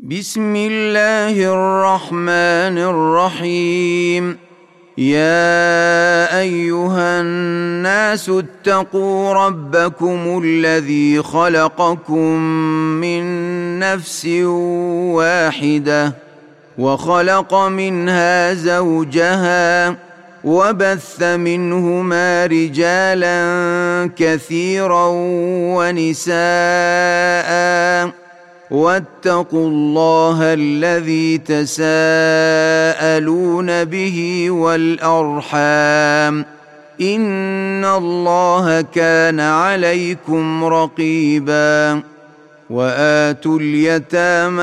بسم الله الرحمن الرحيم. يا أيها الناس اتقوا ربكم الذي خلقكم من نفس واحدة وخلق منها زوجها وبث منهما رجالا كثيرا ونساء واتقوا الله الذي تساءلون به والأرحام إن الله كان عليكم رقيبا. وآتوا اليتامى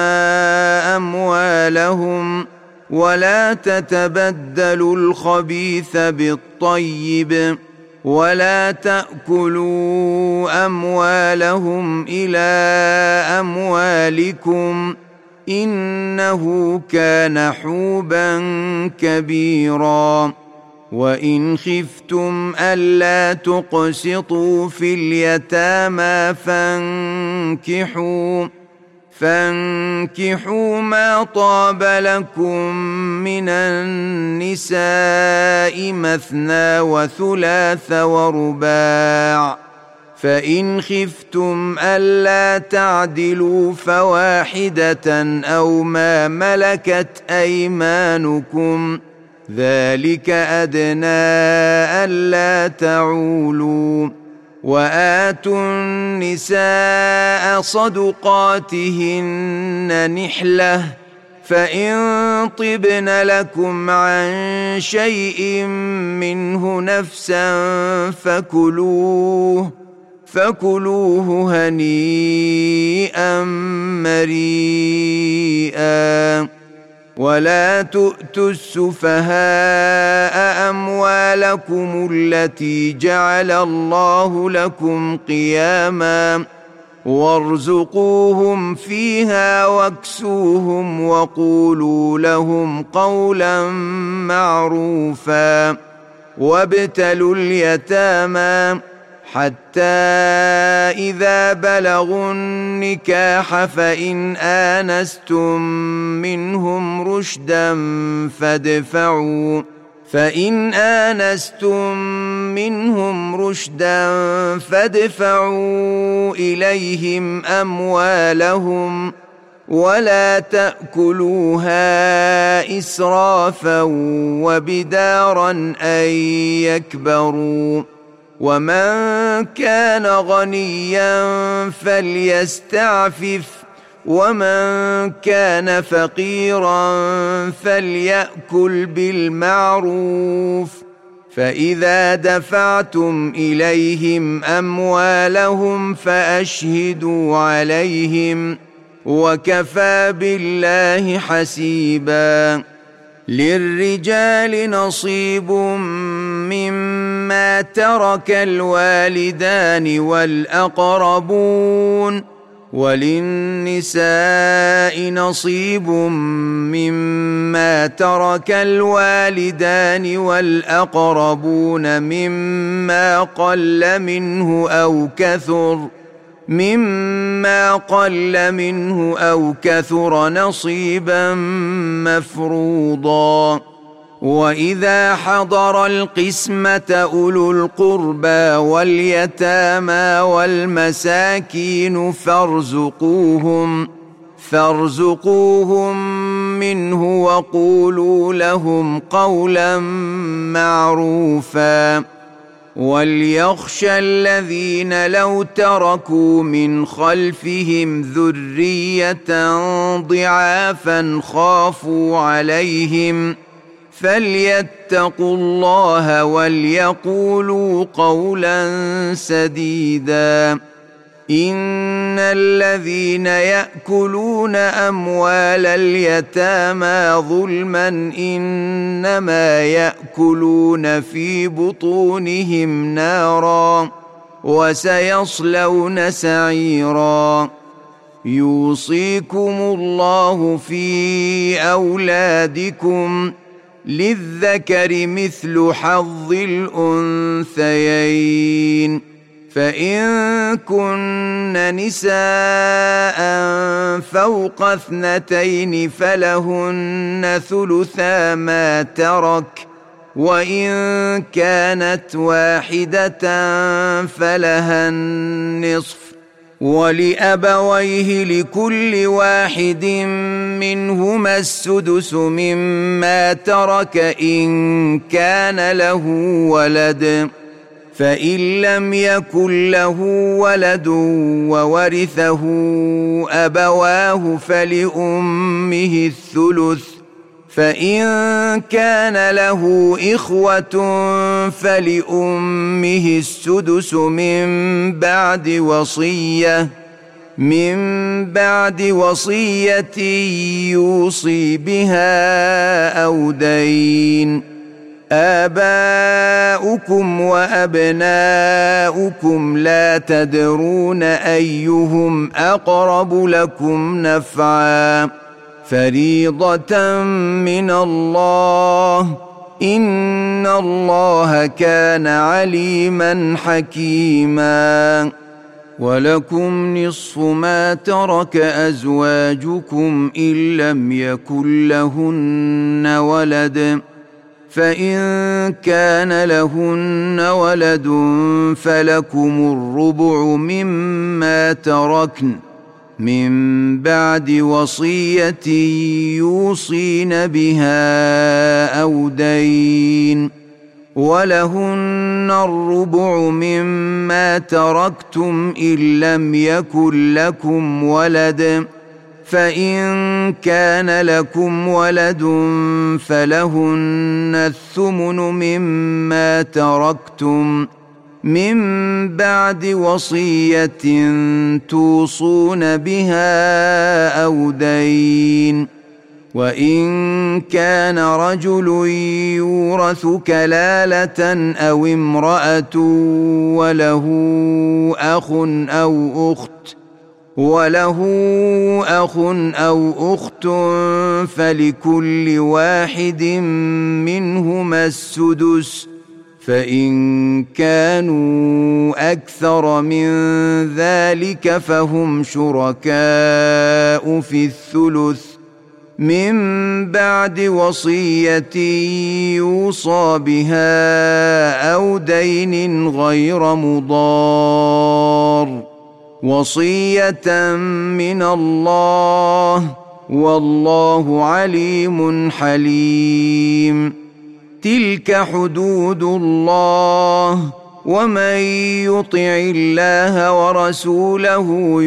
أموالهم ولا تتبدلوا الخبيث بالطيب ولا تأكلوا أموالهم إلى أموالكم إنه كان حوبا كبيرا. وإن خفتم ألا تقسطوا في اليتامى فانكحوا ما طاب لكم من النساء مثنى وثلاث ورباع، فإن خفتم ألا تعدلوا فواحدة أو ما ملكت أيمانكم ذلك أدنى ألا تعولوا. وآتوا النساء صدقاتهن نحلة فإن طبن لكم عن شيء منه نفسا فكلوه هنيئا مريئا. ولا تؤتوا السفهاء أموالكم التي جعل الله لكم قياما وارزقوهم فيها واكسوهم وقولوا لهم قولا معروفا. وابتلوا اليتامى حتى إذا بلغوا النكاح فإن آنستم منهم رشدا فادفعوا إليهم أموالهم ولا تأكلوها إسرافا وبدارا أن يكبروا. ومن كان غنيا فليستعفف ومن كان فقيرا فليأكل بالمعروف. فإذا دفعتم إليهم أموالهم فأشهدوا عليهم وكفى بالله حسيبا. للرجال نصيب مما ترك الوالدان والأقربون وللنساء نصيب مما ترك الوالدان والأقربون مما قل منه أو كثر نصيبا مفروضا. وإذا حضر القسمة أولو القربى واليتامى والمساكين فارزقوهم منه وقولوا لهم قولا معروفا. وليخشى الذين لو تركوا من خلفهم ذرية ضعافا خافوا عليهم فليتقوا الله وليقولوا قولا سديدا. إن الذين يأكلون أموال اليتامى ظلما إنما يأكلون في بطونهم نارا وسيصلون سعيرا. يوصيكم الله في أولادكم للذكر مثل حظ الأنثيين فإن كن نساء فوق 2 فلهن ثلثا ما ترك، وإن كانت واحدة فلها النصف، ولأبويه لكل واحد منهما السدس مما ترك إن كان له ولد، فإن لم يكن له ولد وورثه أبواه فلأمه الثلث، فإن كان له إخوة فلأمه السدس من بعد وصية يوصي بها أو دين. آباؤكم وأبناؤكم لا تدرون أيهم أقرب لكم نفعا، فريضة من الله، إن الله كان عليما حكيما. ولكم نصف ما ترك أزواجكم إن لم يكن لهن ولد، فإن كان لهن ولد فلكم الربع مما تركن من بعد وصية يوصين بها أو دين، ولهن الربع مما تركتم إن لم يكن لكم ولد، فإن كان لكم ولد فلهن الثمن مما تركتم من بعد وصية توصون بها أو دين. وإن كان رجل يورث كلالة أو امرأة وله أخ أو أخت فلكل واحد منهما السدس، فإن كانوا أكثر من ذلك فهم شركاء في الثلث من بعد وصية يوصى بها أو دين غير مضار، وصية من الله، والله عليم حليم. تلك حدود الله، ومن يطع الله ورسوله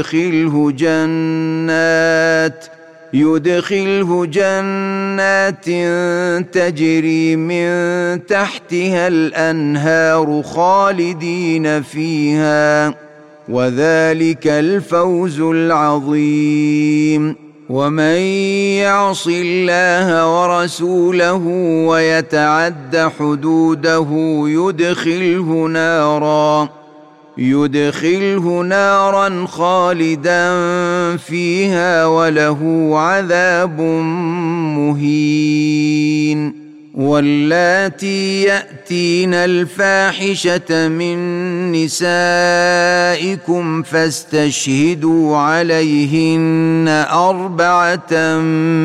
يدخله جنات تجري من تحتها الأنهار خالدين فيها، وذلك الفوز العظيم. ومن يعص الله ورسوله ويتعد حدوده يدخله نارا خالدا فيها وله عذاب مهين. واللاتي يأتين الفاحشة من نسائكم فاستشهدوا عليهن 4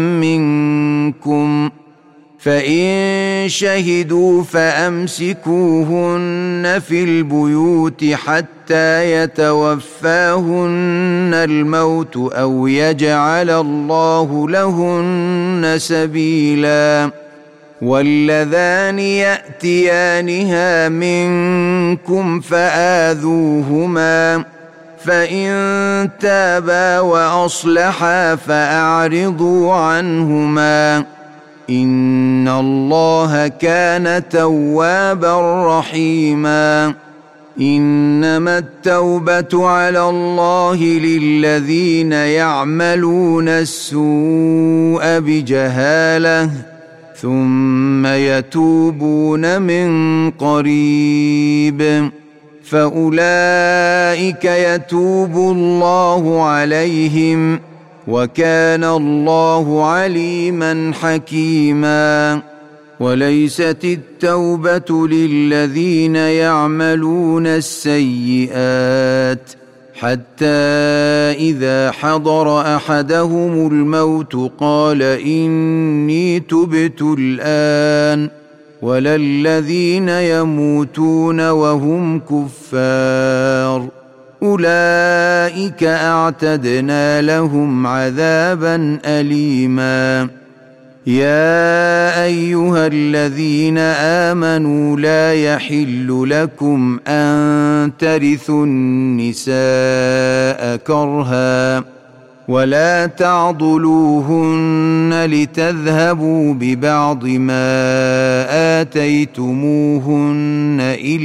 منكم، فإن شهدوا فأمسكوهن في البيوت حتى يتوفاهن الموت أو يجعل الله لهن سبيلا. واللذان يأتيانها منكم فآذوهما، فإن تابا وأصلحا فأعرضوا عنهما، إن الله كان توابا رحيما. إنما التوبة على الله للذين يعملون السوء بجهالة ثم يتوبون من قريب فأولئك يتوب الله عليهم، وكان الله عليما حكيما. وليست التوبة للذين يعملون السيئات حتى إذا حضر أحدهم الموت قال إني تبت الآن، ولا الذين يموتون وهم كفار أولئك أعتدنا لهم عذابا أليما. يا أيها الذين آمنوا لا يحل لكم أن ترثوا النساء كرها ولا تعضلوهن لتذهبوا ببعض ما آتيتموهن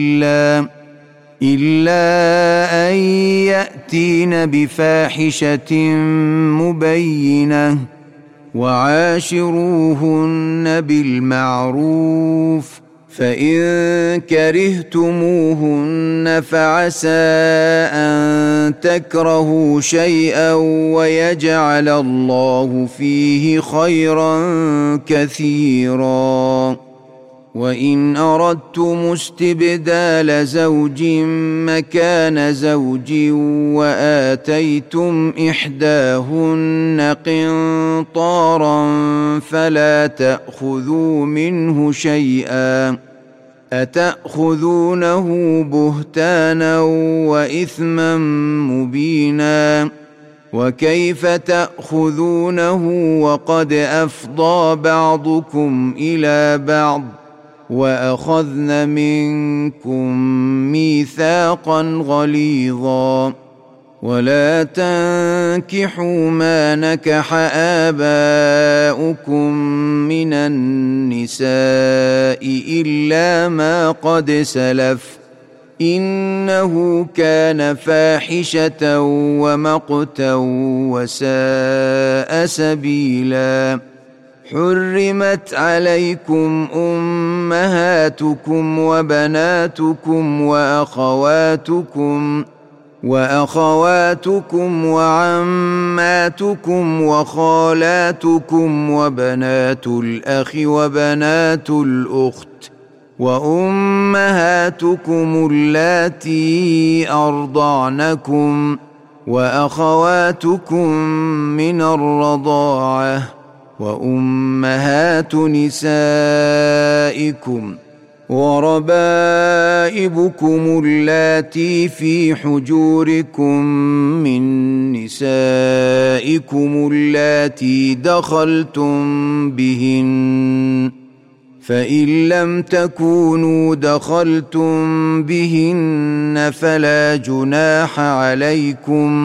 إلا أن يأتين بفاحشة مبينة وعاشروهن بالمعروف، فإن كرهتموهن فعسى أن تكرهوا شيئا ويجعل الله فيه خيرا كثيرا. وإن أردتم استبدال زوج مكان زوج وآتيتم إحداهن قنطارا فلا تأخذوا منه شيئا، أتأخذونه بهتانا وإثما مبينا، وكيف تأخذونه وقد أفضى بعضكم إلى بعض وأخذن منكم ميثاقا غليظا. ولا تنكحوا ما نكح آباؤكم من النساء إلا ما قد سلف، إنه كان فاحشة ومقتا وساء سبيلا. حرمت عليكم أمهاتكم وبناتكم وأخواتكم وعماتكم وخالاتكم وبنات الأخ وبنات الأخت وأمهاتكم اللاتي أرضعنكم وأخواتكم من الرضاعة وأمهات نسائكم وربائبكم اللاتي في حجوركم من نسائكم اللاتي دخلتم بهن، فإن لم تكونوا دخلتم بهن فلا جناح عليكم،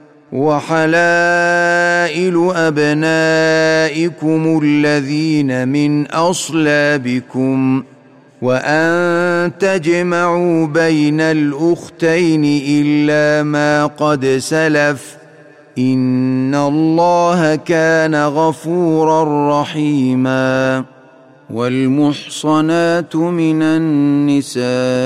وحلائل أبنائكم الذين من أصلابكم، وأن تجمعوا بين الأختين إلا ما قد سلف، إن الله كان غفورا رحيما. والمحصنات من النساء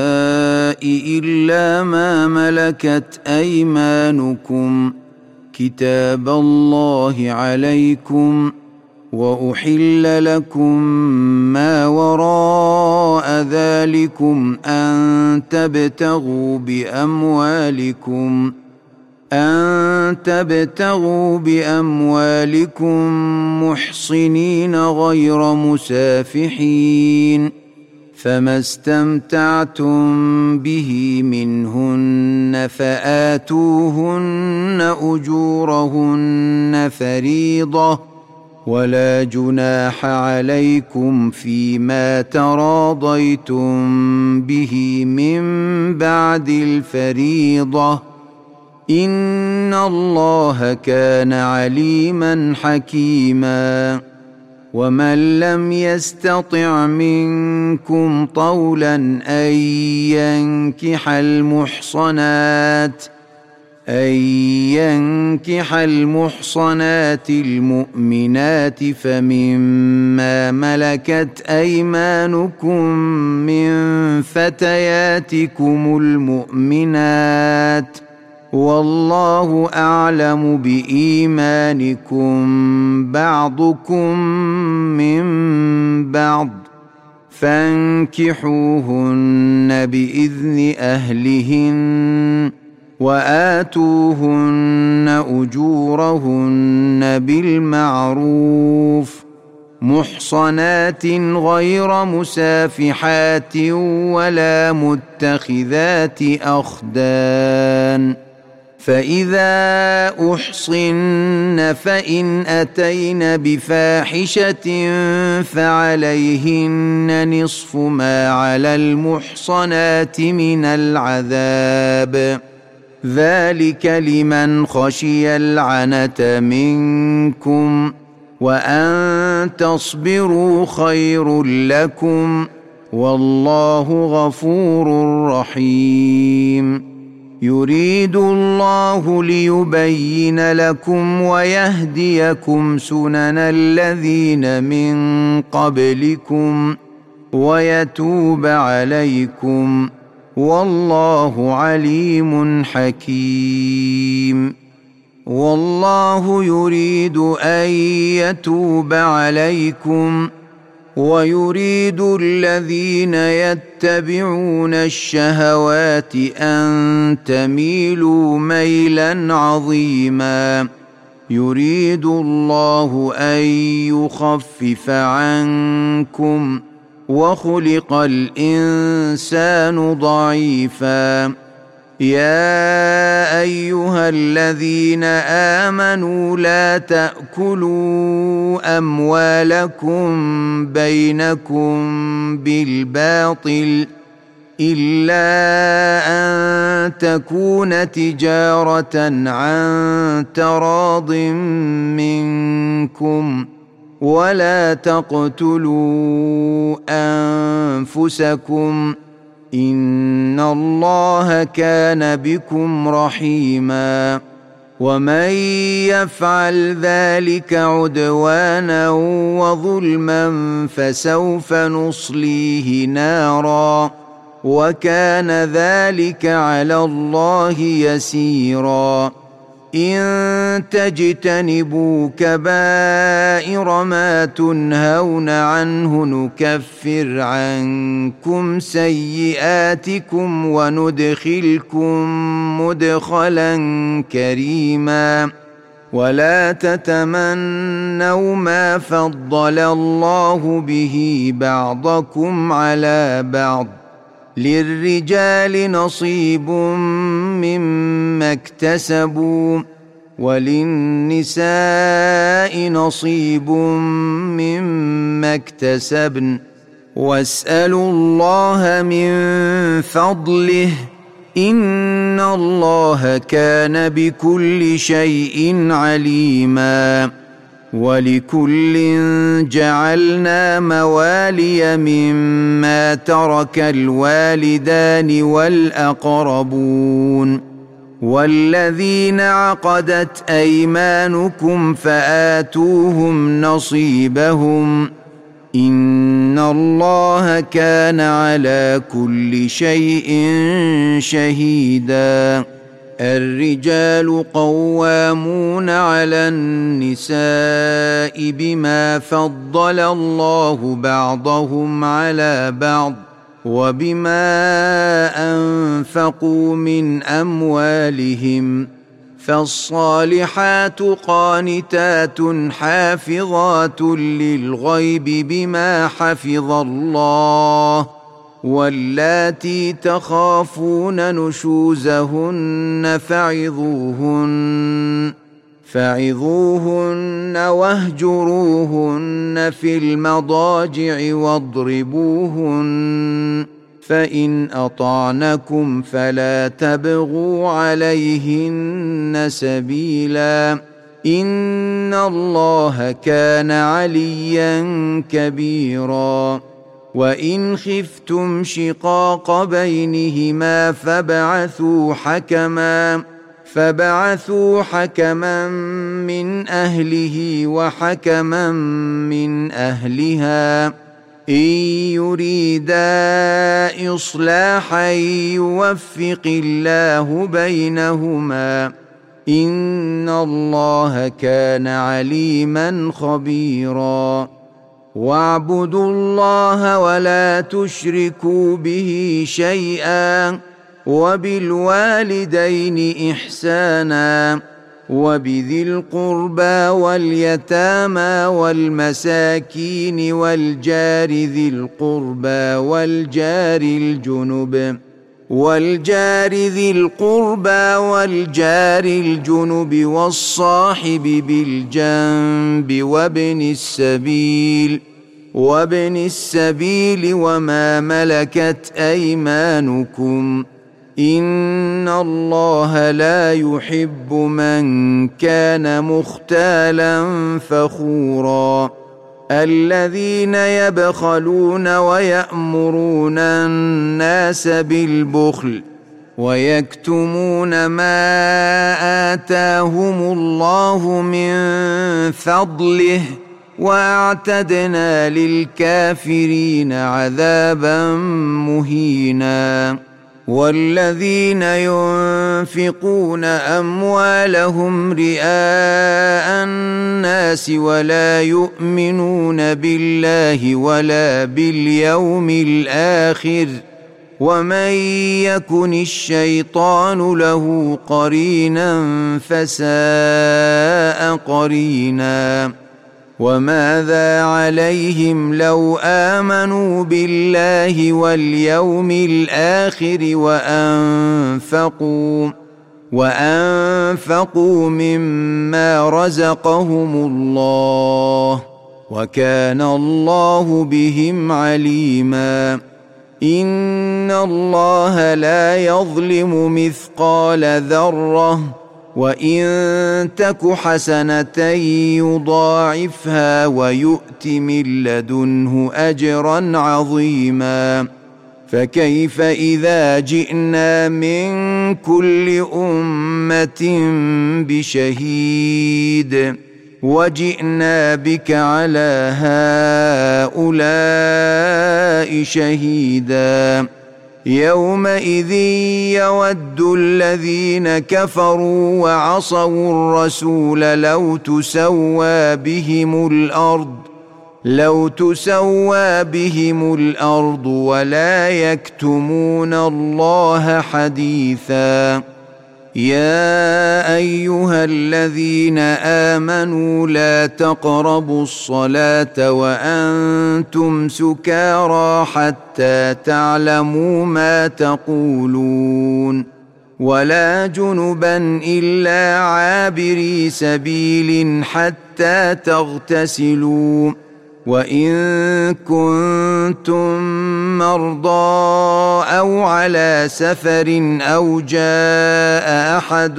إلا ما ملكت أيمانكم كتاب الله عليكم، وأحل لكم ما وراء ذلكم أن تبتغوا بأموالكم محصنين غير مسافحين، فما استمتعتم به منهن فآتوهن أجورهن فريضة، ولا جناح عليكم فيما تراضيتم به من بعد الفريضة، إن الله كان عليما حكيما. ومن لم يستطع منكم طولا أن ينكح المحصنات المؤمنات فمما ملكت أيمانكم من فتياتكم المؤمنات، والله أعلم بإيمانكم بعضكم من بعض، فانكحوهن بإذن أهلهن وآتوهن أجورهن بالمعروف محصنات غير مسافحات ولا متخذات أخدان فإذا أحصن فإن أتين بفاحشة فعليهن نصف ما على المحصنات من العذاب ذلك لمن خشي العنة منكم وأن تصبروا خير لكم والله غفور رحيم يريد الله ليبين لكم ويهديكم سنن الذين من قبلكم ويتوب عليكم والله عليم حكيم والله يريد أن يتوب عليكم ويريد الذين يتبعون الشهوات أن تميلوا ميلا عظيما يريد الله أن يخفف عنكم وخلق الإنسان ضعيفا يا أيها الذين آمنوا لا تأكلوا أموالكم بينكم بالباطل إلا أن تكون تجارة عن تراض منكم ولا تقتلوا أنفسكم إن الله كان بكم رحيما ومن يفعل ذلك عدوانا وظلما فسوف نصليه نارا وكان ذلك على الله يسيرا إن تجتنبوا كبائر ما تنهون عنه نكفر عنكم سيئاتكم وندخلكم مدخلا كريما ولا تتمنوا ما فضل الله به بعضكم على بعض للرجال نصيب مما اكتسبوا وللنساء نصيب مما اكتسبن واسألوا الله من فضله إن الله كان بكل شيء عليما ولكل جعلنا موالي مما ترك الوالدان والأقربون والذين عقدت أيمانكم فآتوهم نصيبهم إن الله كان على كل شيء شهيدا الرجال قوامون على النساء بما فضل الله بعضهم على بعض وبما أنفقوا من أموالهم فالصالحات قانتات حافظات للغيب بما حفظ الله واللاتي تخافون نشوزهن فعظوهن واهجروهن في المضاجع واضربوهن فإن أطعنكم فلا تبغوا عليهن سبيلا إن الله كان عليا كبيرا وإن خفتم شقاق بينهما فبعثوا حكما من أهله وحكما من أهلها إن يريدا إصلاحا يوفق الله بينهما إن الله كان عليما خبيرا واعبدوا الله ولا تشركوا به شيئا وبالوالدين إحسانا وبذي القربى واليتامى والمساكين والجار ذي القربى والجار الجنب والصاحب بالجنب وابن السبيل وما ملكت أيمانكم إن الله لا يحب من كان مختالا فخورا الذين يبخلون ويأمرون الناس بالبخل ويكتمون ما آتاهم الله من فضله وأعتدنا للكافرين عذابا مهينا والذين ينفقون أموالهم رئاء الناس ولا يؤمنون بالله ولا باليوم الآخر ومن يكن الشيطان له قرينا فساء قرينا وماذا عليهم لو آمنوا بالله واليوم الآخر وأنفقوا مما رزقهم الله وكان الله بهم عليما إن الله لا يظلم مثقال ذرة وإن تك حسنة يضاعفها ويؤت من لدنه أجرا عظيما فكيف إذا جئنا من كل أمة بشهيد وجئنا بك على هؤلاء شهيدا يومئذ يود الذين كفروا وعصوا الرسول لو تسوى بهم الأرض ولا يكتمون الله حديثا يا أيها الذين آمنوا لا تقربوا الصلاة وأنتم سكارى حتى تعلموا ما تقولون ولا جنبا إلا عابري سبيل حتى تغتسلوا وإن كنتم مرضى أو على سفر أو جاء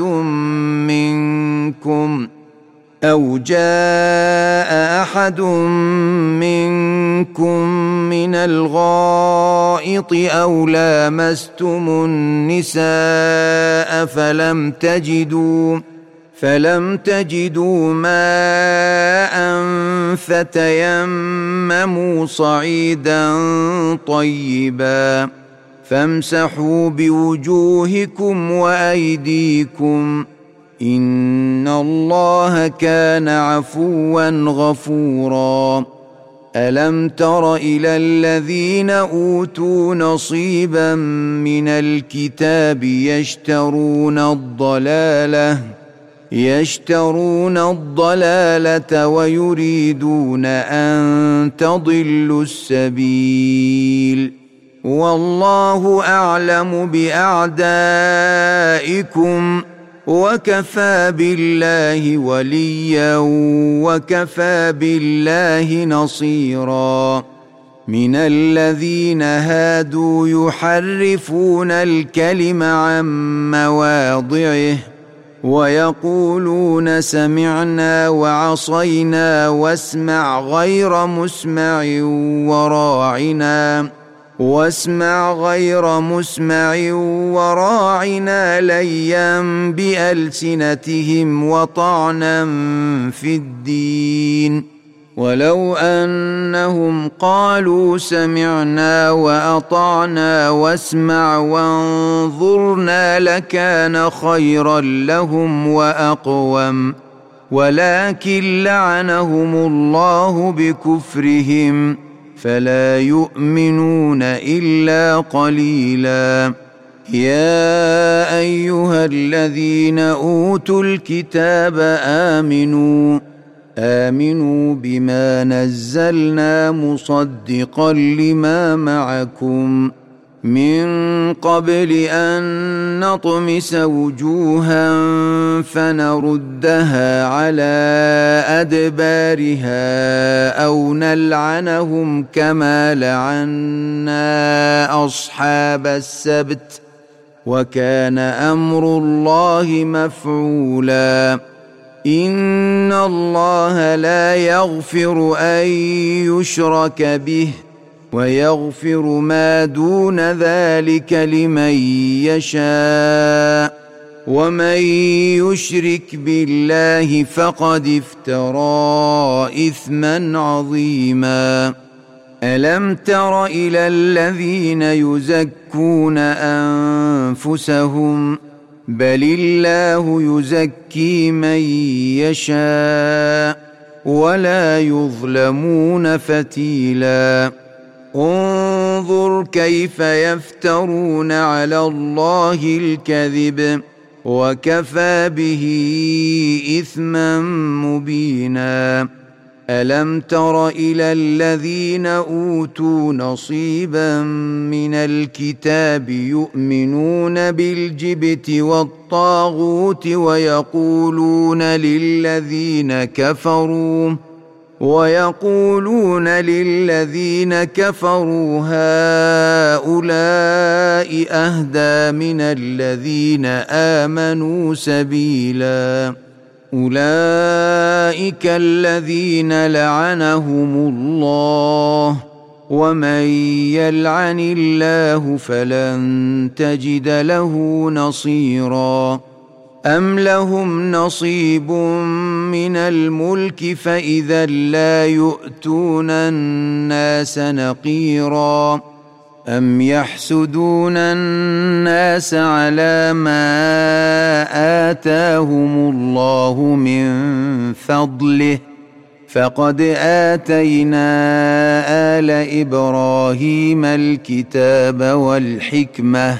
أحد منكم من الغائط أو لامستم النساء فلم تجدوا ماء فتيمموا صعيدا طيبا فامسحوا بوجوهكم وأيديكم إن الله كان عفوا غفورا ألم تر إلى الذين أوتوا نصيبا من الكتاب يشترون الضلالة ويريدون أن تضلوا السبيل والله أعلم بأعدائكم وكفى بالله وليا وكفى بالله نصيرا من الذين هادوا يحرفون الكلم عن مواضعه ويقولون سمعنا وعصينا واسمع غير مسمع وراعنا ليا بألسنتهم وطعنا في الدين ولو أنهم قالوا سمعنا وأطعنا واسمع وانظرنا لكان خيرا لهم وأقوم ولكن لعنهم الله بكفرهم فلا يؤمنون إلا قليلا. يا أيها الذين أوتوا الكتاب آمنوا بما نزلنا مصدقا لما معكم من قبل أن نطمس وجوها فنردها على أدبارها أو نلعنهم كما لعنا أصحاب السبت وكان أمر الله مفعولا. إن الله لا يغفر أن يشرك به ويغفر ما دون ذلك لمن يشاء ومن يشرك بالله فقد افترى إثما عظيما. ألم تر إلى الذين يزكون أنفسهم بل الله يزكي من يشاء ولا يظلمون فتيلا. انظر كيف يفترون على الله الكذب وكفى به إثما مبينا. ألم تر إلى الذين أوتوا نصيبا من الكتاب يؤمنون بالجبت والطاغوت ويقولون للذين كفروا هؤلاء أهدى من الذين آمنوا سبيلا. أولئك الذين لعنهم الله ومن يلعن الله فلن تجد له نصيرا. أم لهم نصيب من الملك فإذا لا يؤتون الناس نقيرا. أم يحسدون الناس على ما آتاهم الله من فضله فقد آتينا آل إبراهيم الكتاب والحكمة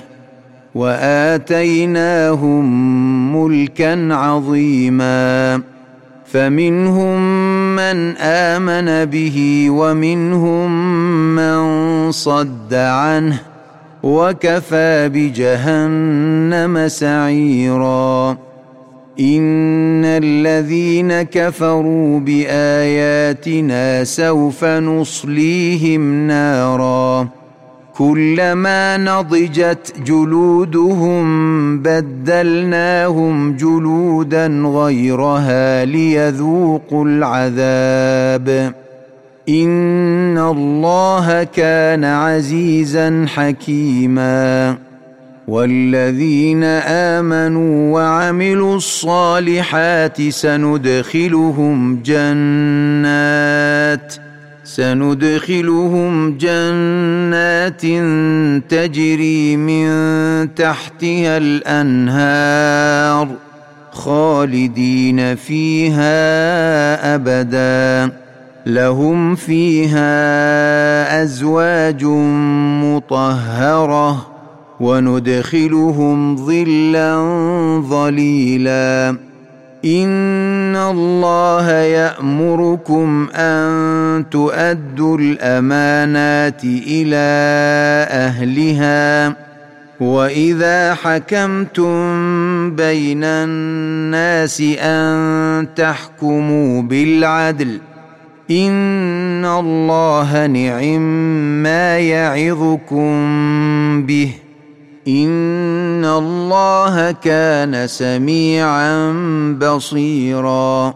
وآتيناهم ملكا عظيما. فمنهم من آمن به ومنهم من صد عنه وكفى بجهنم سعيرا. إن الذين كفروا بآياتنا سوف نصليهم نارا كلما نضجت جلودهم بدلناهم جلودا غيرها ليذوقوا العذاب إن الله كان عزيزا حكيما. والذين آمنوا وعملوا الصالحات سندخلهم جنات تجري من تحتها الأنهار خالدين فيها أبدا لهم فيها أزواج مطهرة وندخلهم ظلا ظليلا. إن الله يأمركم أن تؤدوا الأمانات إلى أهلها وإذا حكمتم بين الناس أن تحكموا بالعدل إن الله نعم ما يعظكم به إن الله كان سميعا بصيرا.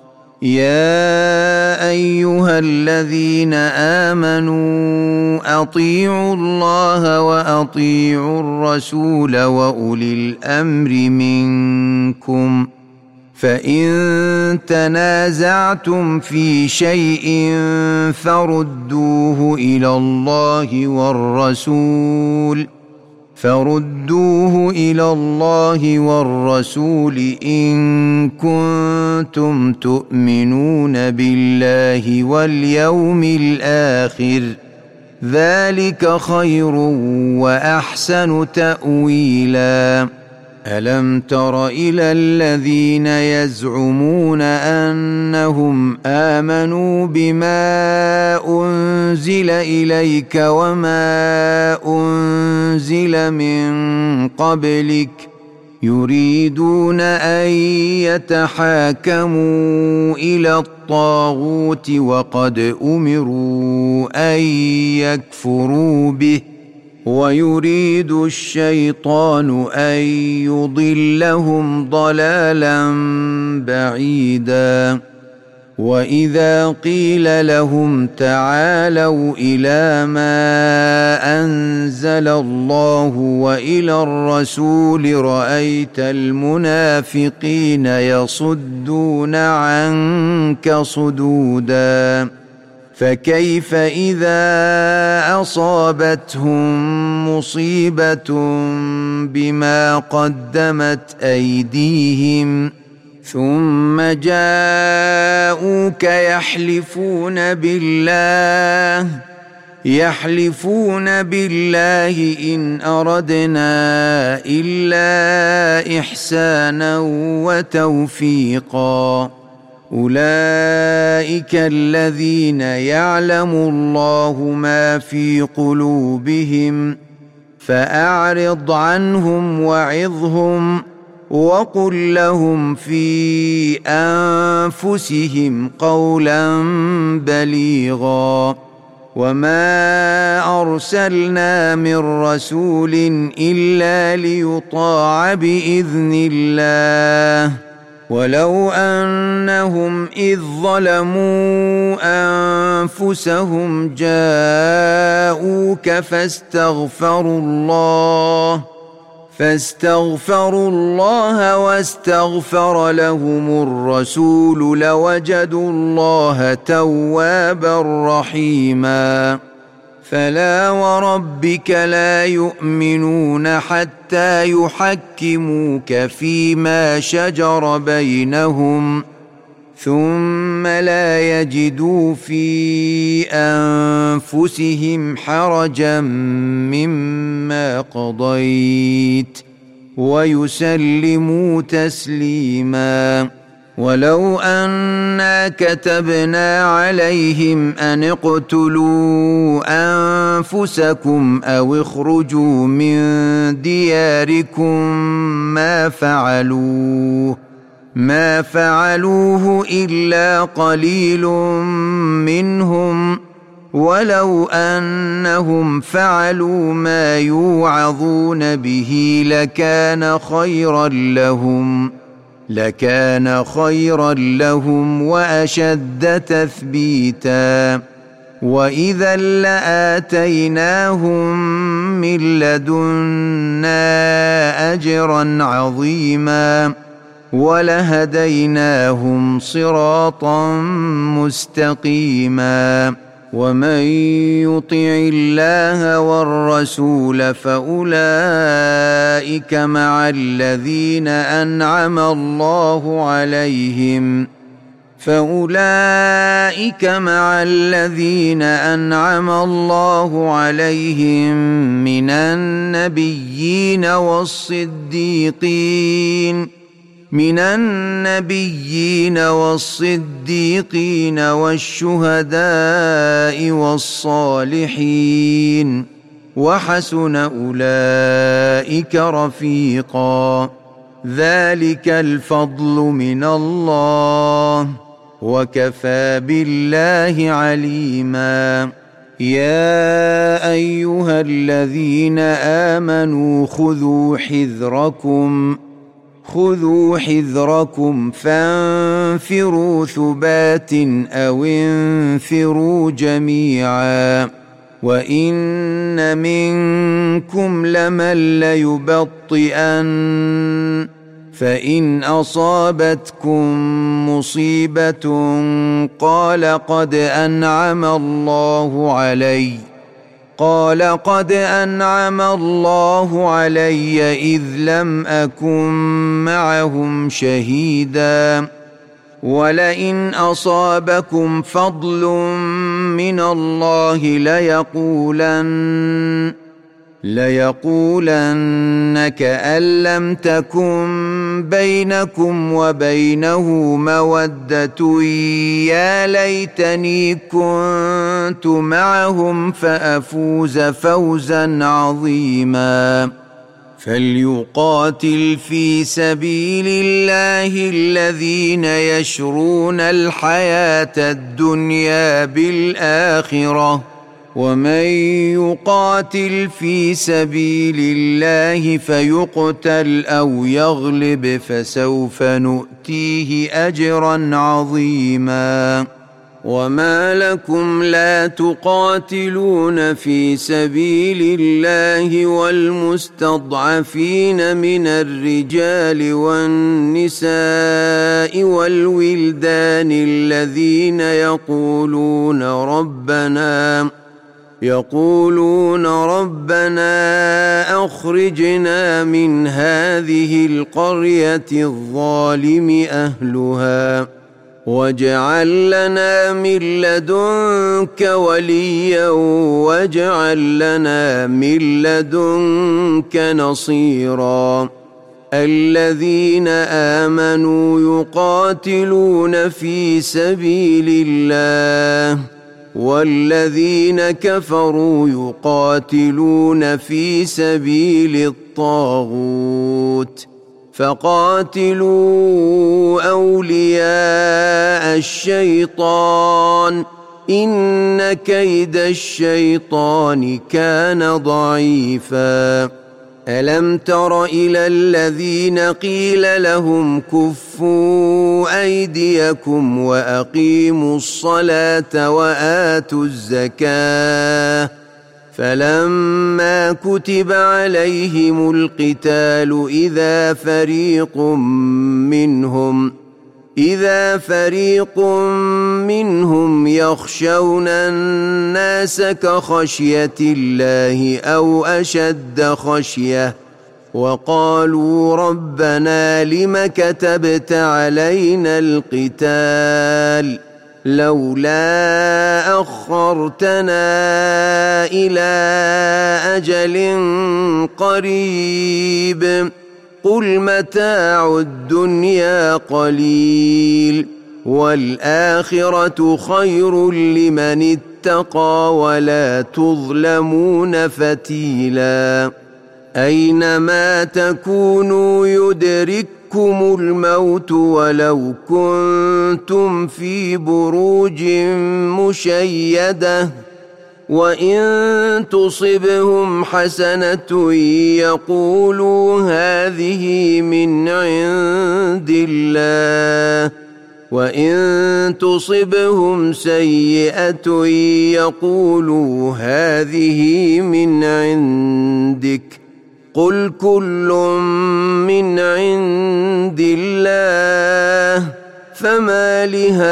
يا أيها الذين آمنوا أطيعوا الله وأطيعوا الرسول وأولي الأمر منكم فإن تنازعتم في شيء فردوه إلى الله والرسول فردوه إلى الله والرسول إن كنتم تؤمنون بالله واليوم الآخر، ذلك خير وأحسن تأويلا. ألم تر إلى الذين يزعمون أنهم آمنوا بما أنزل إليك وما أنزل من قبلك يريدون أن يتحاكموا إلى الطاغوت وقد أمروا أن يكفروا به، ويريد الشيطان أن يضلهم ضلالا بعيدا. وإذا قيل لهم تعالوا إلى ما أنزل الله وإلى الرسول رأيت المنافقين يصدون عنك صدودا. فكيف إذا أصابتهم مصيبة بما قدمت أيديهم ثم جاءوك يحلفون بالله إن أردنا إلا إحسانا وتوفيقا، أولئك الذين يعلم الله ما في قلوبهم فأعرض عنهم وعظهم وقل لهم في أنفسهم قولا بليغا. وما أرسلنا من رسول إلا ليطاع بإذن الله، ولو أنهم إذ ظلموا أنفسهم جاءوك فاستغفروا الله واستغفر لهم الرسول لوجدوا الله توابا رحيما. فلا وربك لا يؤمنون حتى يحكموك فيما شجر بينهم ثم لا يجدوا في أنفسهم حرجا مما قضيت ويسلموا تسليما. ولو أنا كتبنا عليهم أن اقتلوا أنفسكم أو اخرجوا من دياركم ما فعلوه إلا قليل منهم، ولو أنهم فعلوا ما يوعظون به لكان خيرا لهم وأشد تثبيتا. وإذا لآتيناهم من لدنا أجرا عظيما ولهديناهم صراطا مستقيما. ومن يطع الله والرسول فأولئك مع الذين أنعم الله عليهم من النبيين والصديقين والشهداء والصالحين وحسن أولئك رفيقا. ذلك الفضل من الله وكفى بالله عليما. يا أيها الذين آمنوا خذوا حذركم فانفروا ثبات أو انفروا جميعا. وإن منكم لمن ليبطئن فإن أصابتكم مصيبة قال قد أنعم الله علي قال قد أنعم الله علي إذ لم أكن معهم شهيدا ولئن أصابكم فضل من الله ليقولن كأن لم تكن بينكم وبينه مودة يا ليتني كنت معهم فأفوز فوزا عظيما فليقاتل في سبيل الله الذين يشرون الحياة الدنيا بالآخرة ومن يقاتل في سبيل الله فيقتل أو يغلب فسوف نؤتيه أجرا عظيما وما لكم لا تقاتلون في سبيل الله والمستضعفين من الرجال والنساء والولدان الذين يقولون ربنا أخرجنا من هذه القرية الظالم أهلها واجعل لنا من لدنك وليا واجعل لنا من لدنك نصيرا الذين آمنوا يقاتلون في سبيل الله والذين كفروا يقاتلون في سبيل الطاغوت فقاتلوا أولياء الشيطان إن كيد الشيطان كان ضعيفا ألم تر إلى الذين قيل لهم كفوا أيديكم وأقيموا الصلاة وآتوا الزكاة فلما كتب عليهم القتال إذا فريق منهم يخشون الناس كخشية الله أو أشد خشية وقالوا ربنا لم كتبت علينا القتال لولا أخرتنا إلى أجل قريب قل متاع الدنيا قليل والآخرة خير لمن اتقى ولا تظلمون فتيلا أينما تكونوا يدرككم الموت ولو كنتم في بروج مشيدة وإن تصبهم حسنة يقولوا هذه من عند الله وإن تصبهم سيئة يقولوا هذه من عندك قل كل من عند الله فما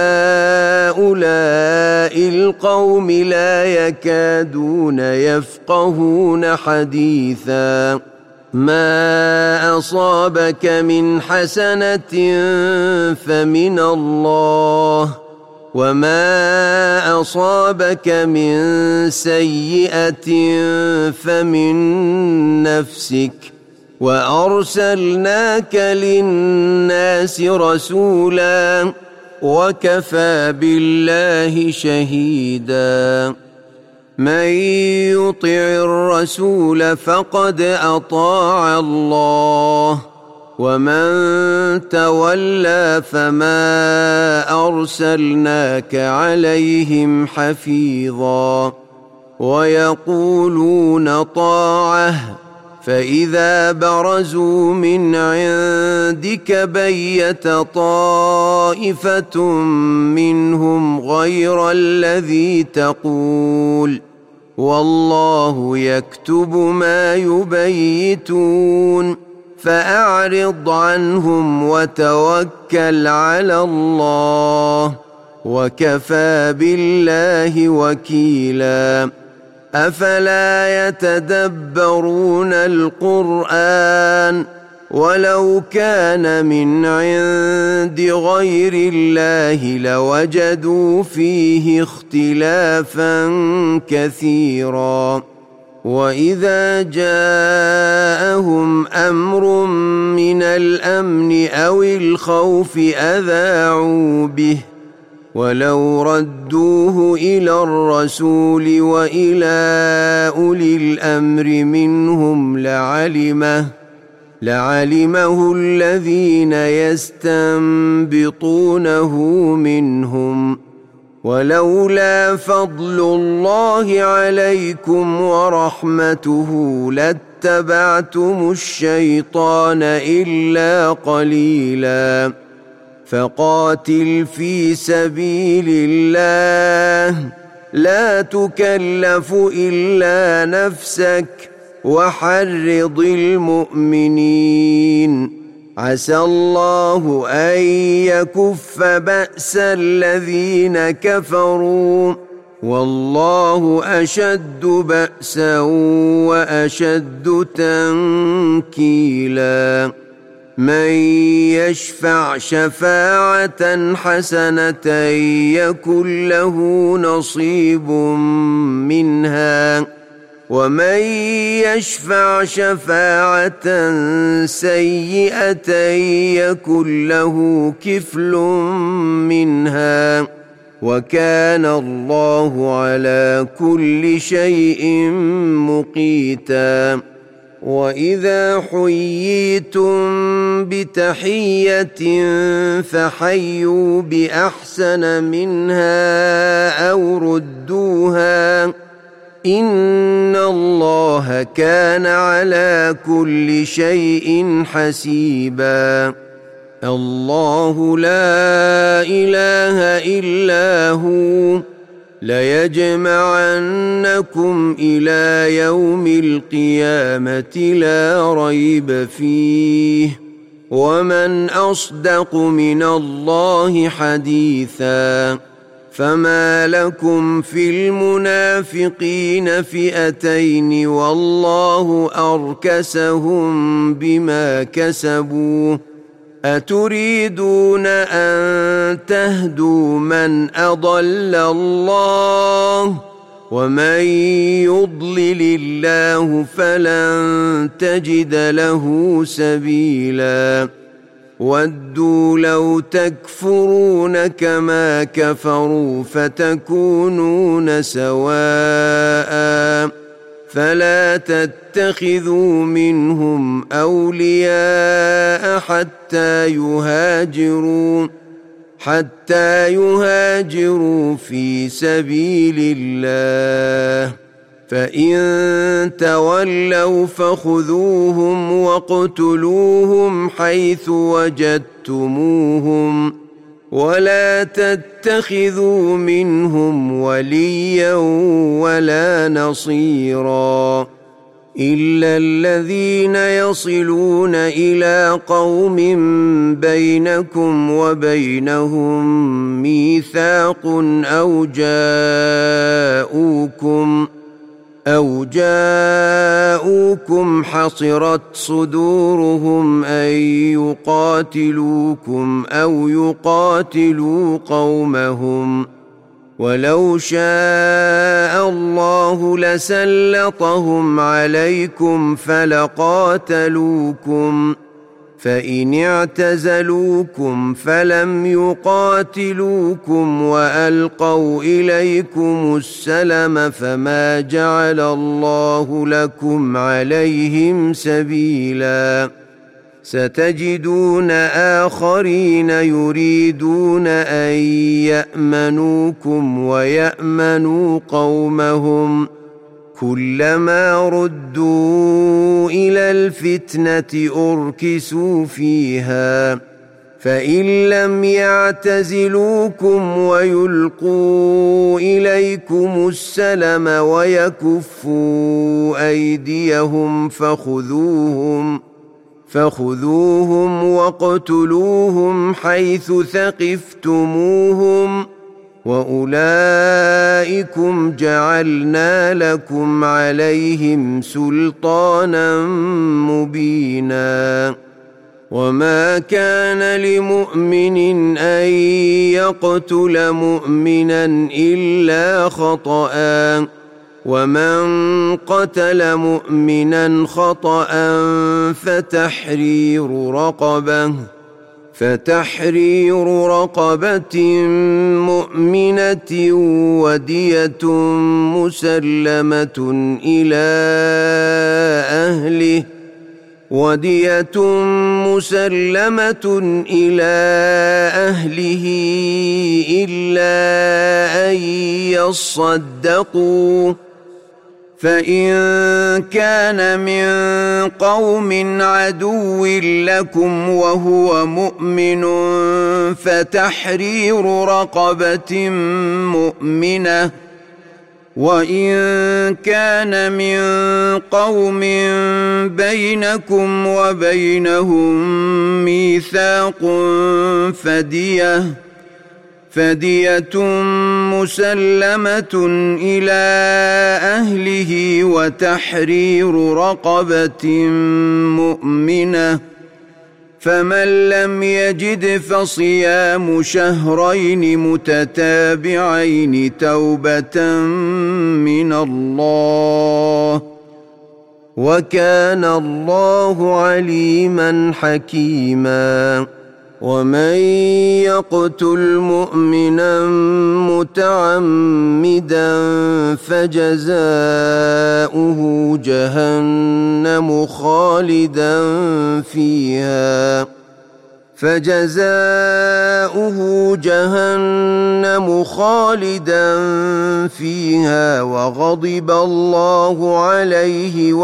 لهؤلاء القوم لا يكادون يفقهون حديثا ما أصابك من حسنة فمن الله وما أصابك من سيئة فمن نفسك وأرسلناك للناس رسولا وكفى بالله شهيدا من يطع الرسول فقد أطاع الله ومن تولى فما أرسلناك عليهم حفيظا ويقولون طاعة فإذا برزوا من عندك بيت طائفة منهم غير الذي تقول والله يكتب ما يبيتون فأعرض عنهم وتوكل على الله وكفى بالله وكيلا أفلا يتدبرون القرآن ولو كان من عند غير الله لوجدوا فيه اختلافا كثيرا وإذا جاءهم أمر من الأمن أو الخوف أذاعوا به ولو ردوه إلى الرسول وإلى أولي الأمر منهم لعلمه الذين يستنبطونه منهم ولولا فضل الله عليكم ورحمته لاتبعتم الشيطان إلا قليلا فقاتل في سبيل الله لا تكلف إلا نفسك وحرض المؤمنين عسى الله أن يكف بأس الذين كفروا والله أشد بأسا وأشد تنكيلا من يشفع شفاعة حسنة يكن له نصيب منها ومن يشفع شفاعة سيئة يكن له كفل منها وكان الله على كل شيء مقيتا وإذا حييتم بتحية فحيوا بأحسن منها أو ردوها إن الله كان على كل شيء حسيبا الله لا إله إلا هو ليجمعنكم إلى يوم القيامة لا ريب فيه ومن أصدق من الله حديثا فما لكم في المنافقين فئتين والله أركسهم بما كسبوا أتريدون أن تهدوا من أضل الله ومن يضلل الله فلن تجد له سبيلا ودوا لو تكفرون كما كفروا فتكونون سواء فلا تتخذوا منهم أولياء حتى يهاجروا في سبيل الله فإن تولوا فخذوهم واقتلوهم حيث وجدتموهم ولا تتخذوا منهم وليا ولا نصيرا إلا الذين يصلون إلى قوم بينكم وبينهم ميثاق أو جاءوكم حصرت صدورهم أن يقاتلوكم أو يقاتلوا قومهم ولو شاء الله لسلطهم عليكم فلقاتلوكم فإن اعتزلوكم فلم يقاتلوكم وألقوا إليكم السلم فما جعل الله لكم عليهم سبيلا ستجدون آخرين يريدون أن يأمنوكم ويأمنوا قومهم كلما ردوا إلى الفتنة أركسوا فيها فإن لم يعتزلوكم ويلقوا إليكم السلم ويكفوا أيديهم فخذوهم واقتلوهم حيث ثقفتموهم وأولئكم جعلنا لكم عليهم سلطانا مبينا وما كان لمؤمن أن يقتل مؤمنا إلا خطأ ومن قتل مؤمنا خطأ فتحرير رقبة مؤمنة ودية مسلمة إلى أهله إلا أن يصدقوا فإن كان من قوم عدو لكم وهو مؤمن فتحرير رقبة مؤمنة وإن كان من قوم بينكم وبينهم ميثاق فدية مسلمة إلى أهله وتحرير رقبة مؤمنة فمن لم يجد فصيام شهرين متتابعين توبة من الله وكان الله عليما حكيما ومن يقتل مؤمنا متعمدا فجزاؤه جهنم خالدا فيها وغضب الله عليه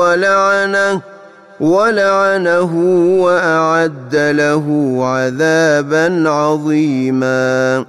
ولعنه وأعد له عذابا عظيما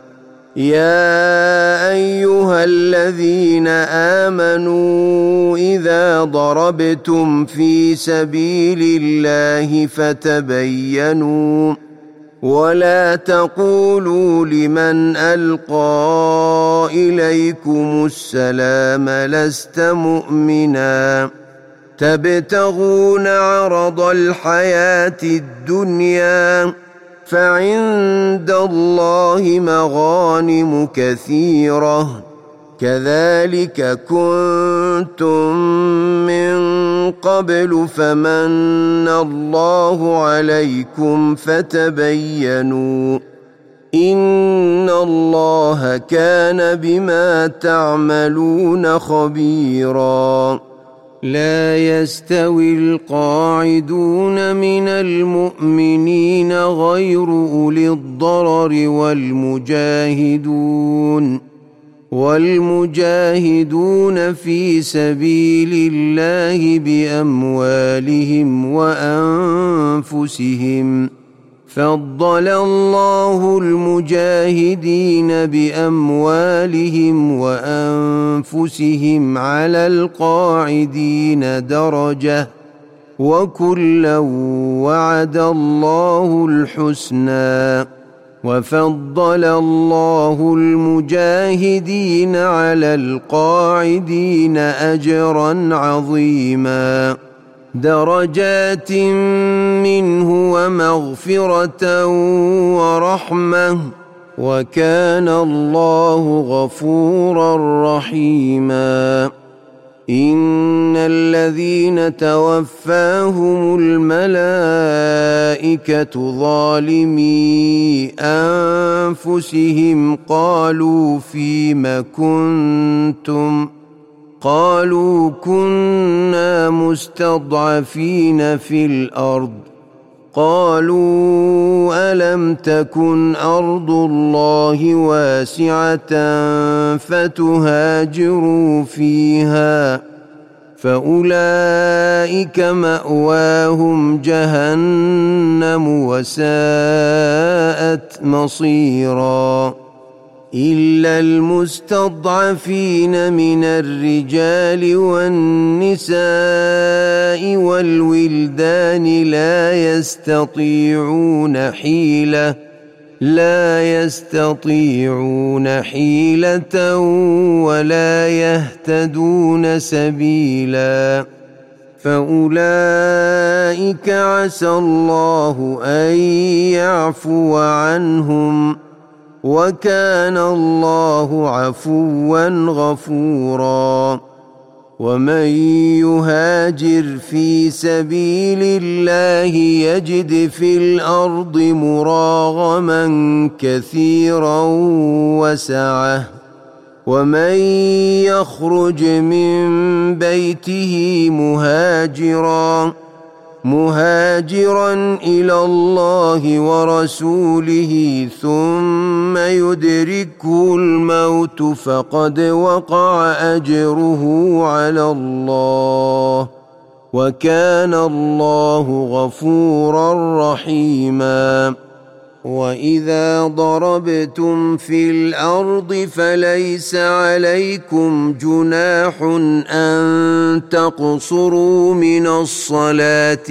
يا أيها الذين آمنوا إذا ضربتم في سبيل الله فتبينوا ولا تقولوا لمن ألقى إليكم السلام لست مؤمنا تبتغون عرض الحياة الدنيا فعند الله مغانم كثيرة كذلك كنتم من قبل فمن الله عليكم فتبينوا إن الله كان بما تعملون خبيرا لا يستوي القاعدون من المؤمنين غير أولي الضرر والمجاهدون في سبيل الله بأموالهم وأنفسهم فضل الله المجاهدين بأموالهم وأنفسهم على القاعدين درجة وكلا وعد الله الحسنى وفضل الله المجاهدين على القاعدين أجرا عظيما درجات منه ومغفرة ورحمة وكان الله غفورا رحيما إن الذين توفاهم الملائكة ظالمي أنفسهم قالوا فيم كنتم قالوا كنا مستضعفين في الأرض قالوا ألم تكن أرض الله واسعة فتهاجروا فيها فأولئك مأواهم جهنم وساءت مصيرا إلا المستضعفين من الرجال والنساء والولدان لا يستطيعون حيلة لا يستطيعون حيلة ولا يهتدون سبيلا فأولئك عسى الله أن يعفو عنهم وكان الله عفوا غفورا ومن يهاجر في سبيل الله يجد في الأرض مراغما كثيرا وسعة ومن يخرج من بيته مهاجرا إلى الله ورسوله ثم يدركه الموت فقد وقع أجره على الله وكان الله غفورا رحيما وإذا ضربتم في الأرض فليس عليكم جناح أن تقصروا من الصلاة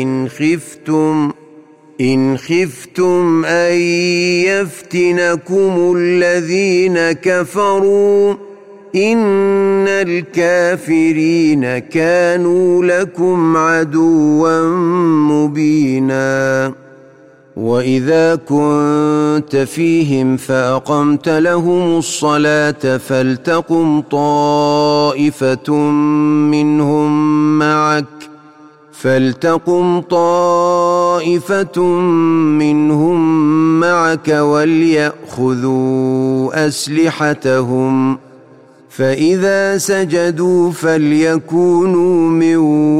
إن خفتم أن يفتنكم الذين كفروا إن الكافرين كانوا لكم عدوا مبينا وإذا كنت فيهم فأقمت لهم الصلاة فلتقم طائفة منهم معك وليأخذوا أسلحتهم فإذا سجدوا فليكونوا من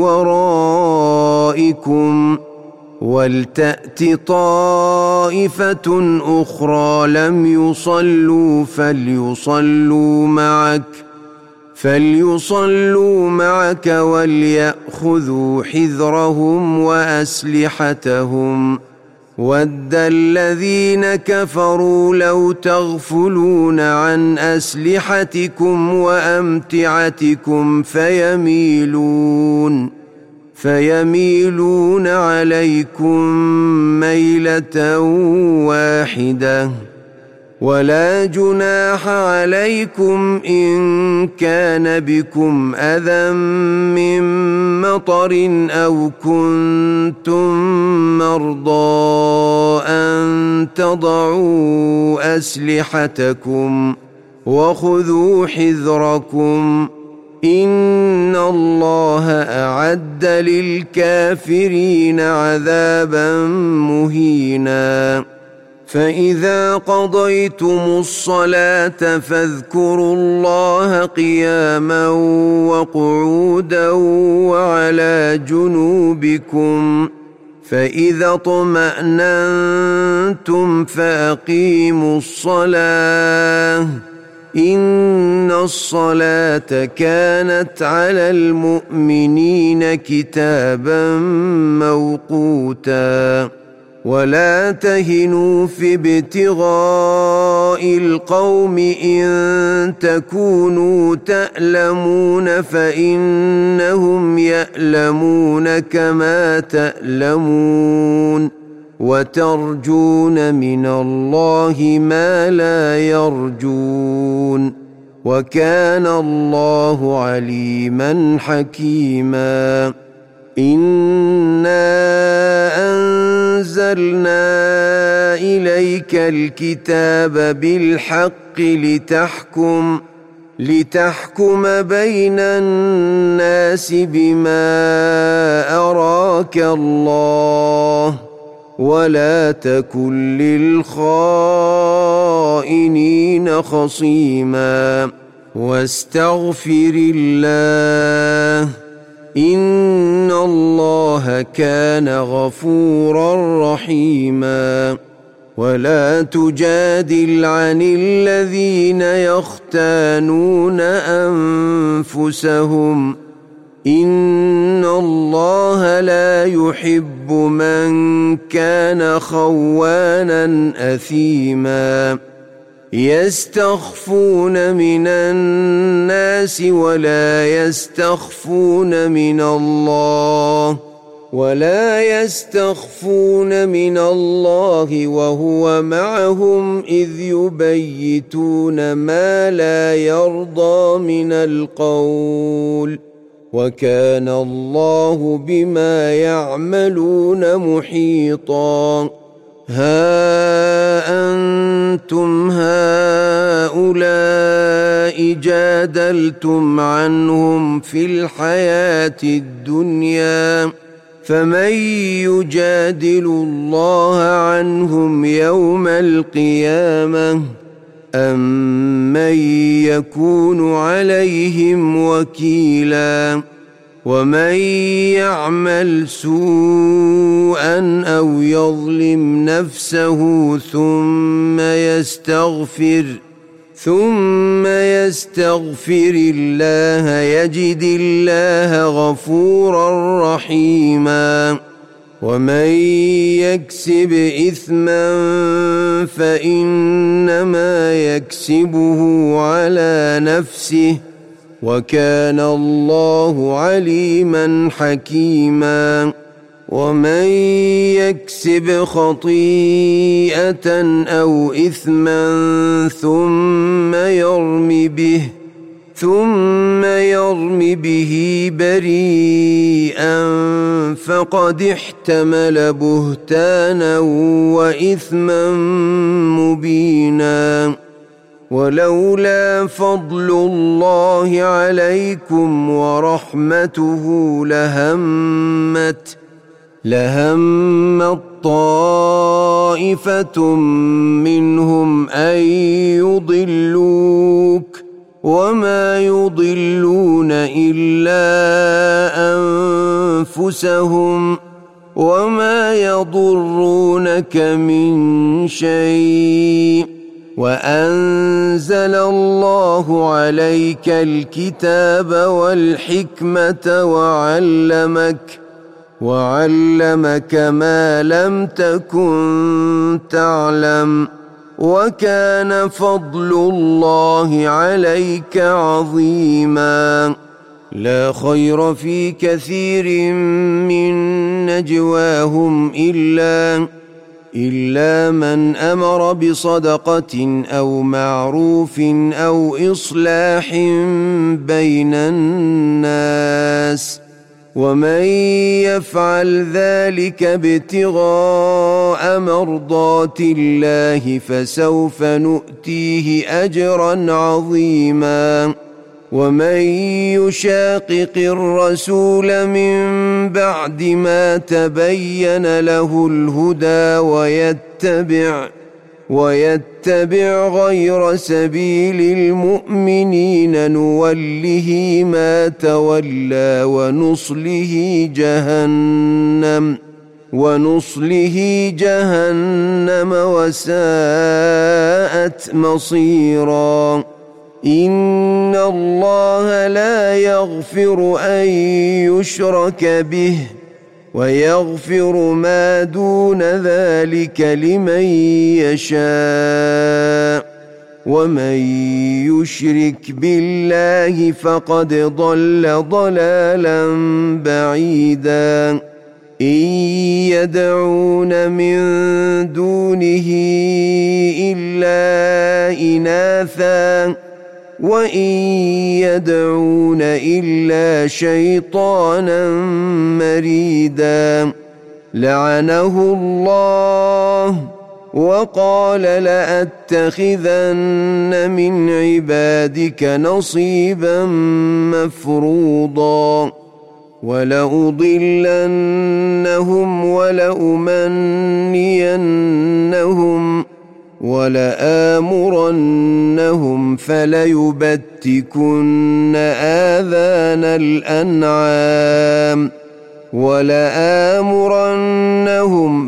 ورائكم ولتأت طائفة أخرى لم يصلوا فليصلوا معك وليأخذوا حذرهم وأسلحتهم ود الذين كفروا لو تغفلون عن أسلحتكم وأمتعتكم فيميلون عليكم ميلة واحدة ولا جناح عليكم إن كان بكم أذى من مطر أو كنتم مرضى أن تضعوا أسلحتكم وخذوا حذركم إن الله أعد للكافرين عذابا مهينا فإذا قضيتم الصلاة فاذكروا الله قياما وقعودا وعلى جنوبكم فإذا اطمأننتم فأقيموا الصلاة إن الصلاة كانت على المؤمنين كتابا موقوتا ولا تهنوا في ابتغاء القوم إن تكونوا تألمون فإنهم يألمون كما تألمون وترجون من الله ما لا يرجون وكان الله عليما حكيما إنا أنزلنا إليك الكتاب بالحق لتحكم بين الناس بما أراك الله ولا تكن للخائنين خصيما واستغفر الله إن الله كان غفورا رحيما ولا تجادل عن الذين يختانون أنفسهم إن الله لا يحب من كان خوانا أثيما يستخفون من الناس ولا يستخفون من الله ولا يستخفون من الله وهو معهم إذ يبيتون ما لا يرضى من القول وكان الله بما يعملون محيطا ها أنتم هؤلاء جادلتم عنهم في الحياة الدنيا فمن يجادل الله عنهم يوم القيامة أم من يكون عليهم وكيلا ومن يعمل سوءا أو يظلم نفسه ثم يستغفر الله يجد الله غفورا رحيما ومن يكسب إثما فإنما يكسبه على نفسه وكان الله عليما حكيما ومن يكسب خطيئة أو إثما ثم يرم به بريئا فقد احتمل بهتانا وإثما مبينا ولولا فضل الله عليكم ورحمته لهمت طائفة منهم أن يضلوك وما يضلون إلا أنفسهم وما يضرونك من شيء وأنزل الله عليك الكتاب والحكمة وعلمك ما لم تكن تعلم وكان فضل الله عليك عظيما لا خير في كثير من نجواهم إلا من أمر بصدقة أو معروف أو إصلاح بين الناس ومن يفعل ذلك ابتغاء مرضات الله فسوف نؤتيه أجرا عظيما ومن يشاقق الرسول من بعد ما تبين له الهدى ويتبع غير سبيل المؤمنين نوله ما تولى ونصله جهنم وساءت مصيرا إن الله لا يغفر أن يشرك به ويغفر ما دون ذلك لمن يشاء ومن يشرك بالله فقد ضل ضلالا بعيدا إن يدعون من دونه إلا إناثا وإن يدعون إلا شيطانا مريدا لعنه الله وقال لأتخذن من عبادك نصيبا مفروضا ولأضلنهم ولأمنينهم ولآمرنهم فليبتكن آذان الأنعام ولآمرنهم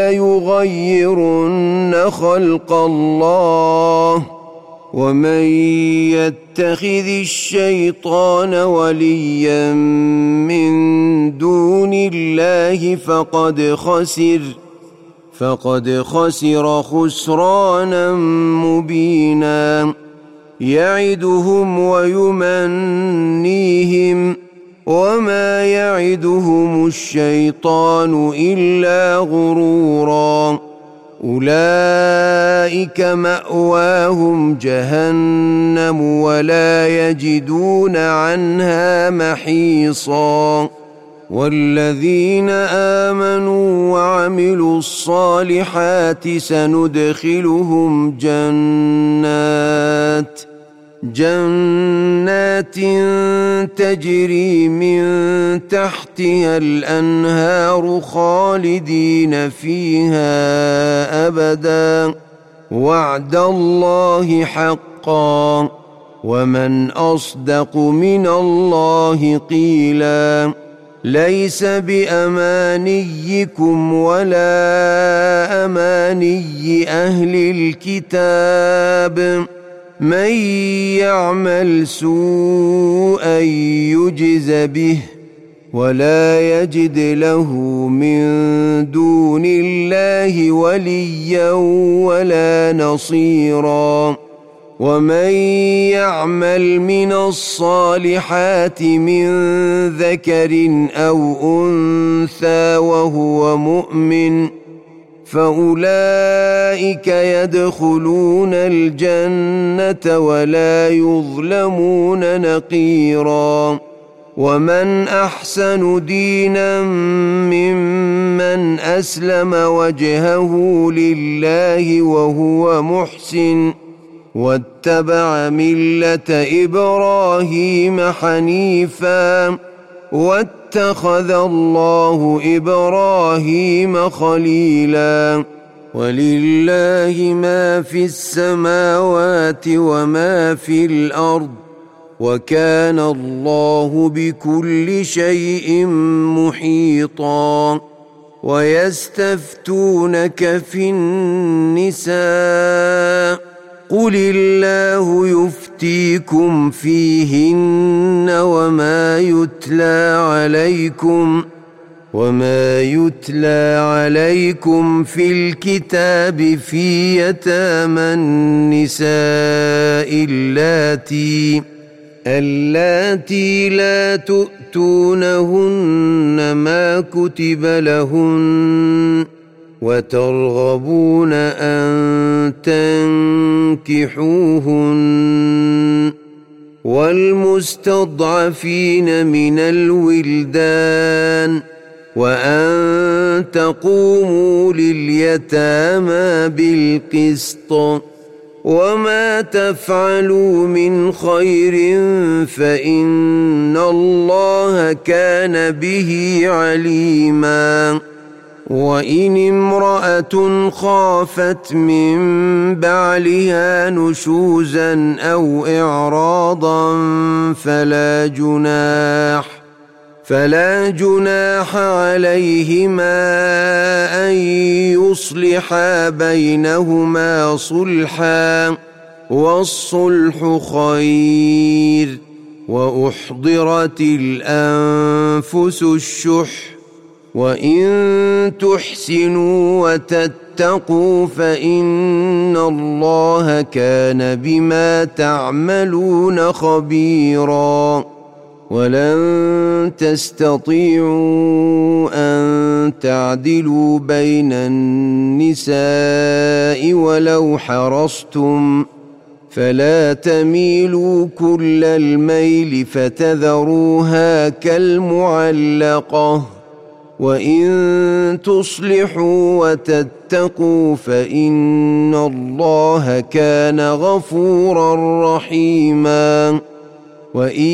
فليغيرن خلق الله ومن يتخذ الشيطان وليا من دون الله فقد خسر خسرانا مبينا يعدهم وما يعدهم الشيطان إلا غرورا أولئك مأواهم جهنم ولا يجدون عنها محيصا والذين آمنوا وعملوا الصالحات سندخلهم جنات تجري من تحتها الأنهار خالدين فيها أبدا وعد الله حقا ومن أصدق من الله قيلا ليس بأمانيكم ولا أماني أهل الكتاب من يعمل سوءا يجز به ولا يجد له من دون الله وليا ولا نصيرا ومن يعمل من الصالحات من ذكر أو أنثى وهو مؤمن فأولئك يدخلون الجنة ولا يظلمون نقيرا ومن أحسن دينا ممن أسلم وجهه لله وهو محسن واتبع ملة إبراهيم حنيفا واتخذ الله إبراهيم خليلا ولله ما في السماوات وما في الأرض وكان الله بكل شيء محيطا ويستفتونك في النساء قل الله يفتيكم فيهن وما يتلى عليكم في الكتاب في يتامى النساء اللاتي لا تؤتونهن ما كتب لهن وترغبون أن تنكحوهن والمستضعفين من الولدان وأن تقوموا لليتامى بالقسط وما تفعلوا من خير فإن الله كان به عليما وإن امرأة خافت من بعلها نشوزا أو إعراضا فلا جناح عليهما أن يصلحا بينهما صلحا والصلح خير وأحضرت الأنفس الشح وإن تحسنوا وتتقوا فإن الله كان بما تعملون خبيرا ولن تستطيعوا أن تعدلوا بين النساء ولو حرصتم فلا تميلوا كل الميل فتذروها كالمعلقة وإن تصلحوا وتتقوا فإن الله كان غفورا رحيما وإن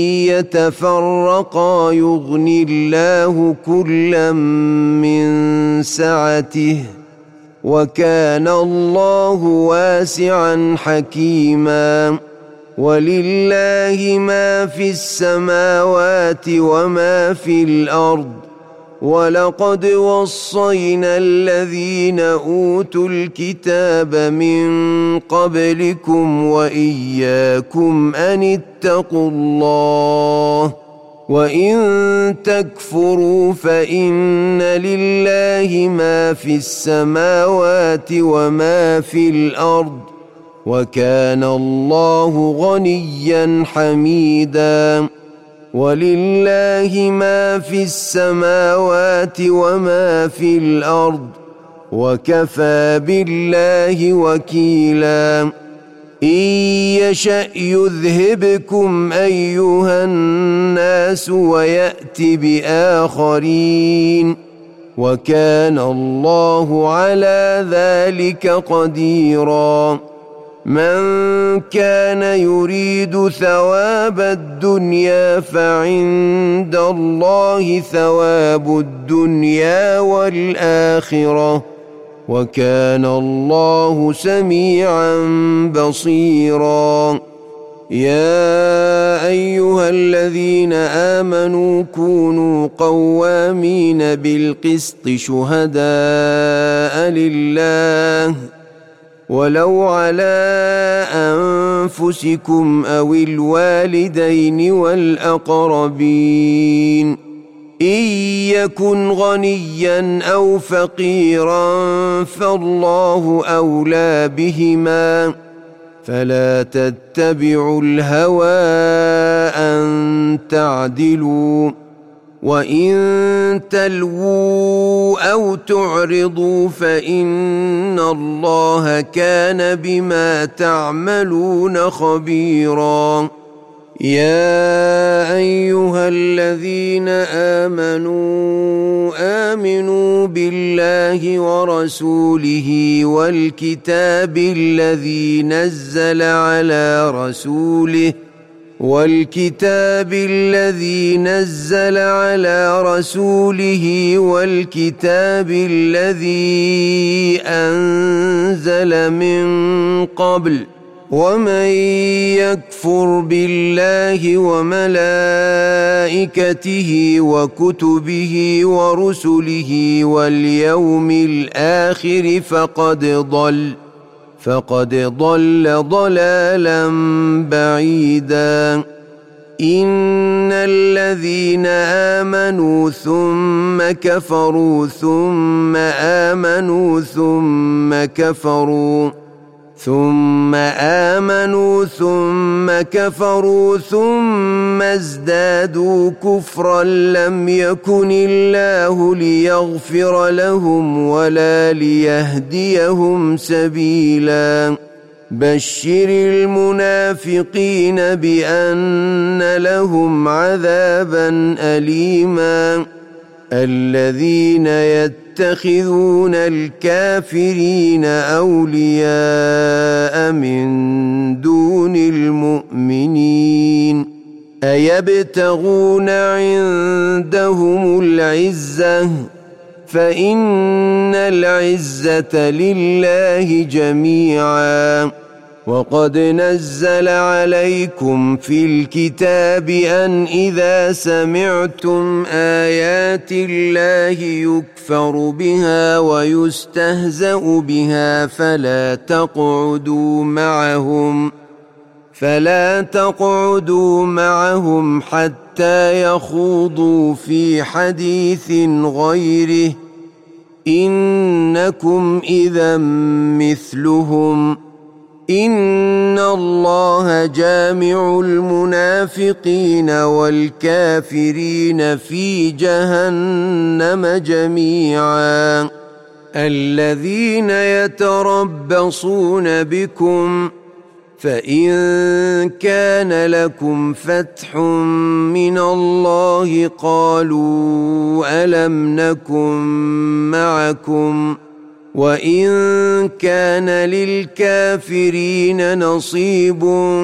يتفرقا يغني الله كلا من سعته وكان الله واسعا حكيما ولله ما في السماوات وما في الأرض ولقد وصينا الذين أوتوا الكتاب من قبلكم وإياكم أن اتقوا الله وإن تكفروا فإن لله ما في السماوات وما في الأرض وكان الله غنيا حميدا ولله ما في السماوات وما في الأرض وكفى بالله وكيلا إن يشأ يذهبكم أيها الناس ويأت بآخرين وكان الله على ذلك قديرا من كان يريد ثواب الدنيا فعند الله ثواب الدنيا والآخرة وكان الله سميعا بصيرا يا أيها الذين آمنوا كونوا قوامين بالقسط شهداء لله ولو على أنفسكم أو الوالدين والأقربين إن يكن غنيا أو فقيرا فالله أولى بهما فلا تتبعوا الهوى أن تعدلوا وإن تلووا أو تعرضوا فإن الله كان بما تعملون خبيرا يا أيها الذين آمنوا بالله ورسوله والكتاب الذي نزل على رسوله والكتاب الذي أنزل من قبل ومن يكفر بالله وملائكته وكتبه ورسله واليوم الآخر فقد ضل ضلالا بعيدا إن الذين آمنوا ثم كفروا ثم آمنوا ثم كفروا ثم ازدادوا كفرا لم يكن الله ليغفر لهم ولا ليهديهم سبيلا بشر المنافقين بأن لهم عذابا أليما الذين يتخذون الكافرين أولياء من دون المؤمنين أيبتغون عندهم العزة فإن العزة لله جميعا وقد نزل عليكم في الكتاب أن إذا سمعتم آيات الله يكفر بها ويستهزأ بها فلا تقعدوا معهم حتى يخوضوا في حديث غيره إنكم إذا مثلهم إن الله جامع المنافقين والكافرين في جهنم جميعا الذين يتربصون بكم فإن كان لكم فتح من الله قالوا ألم نكن معكم وإن كان للكافرين نصيب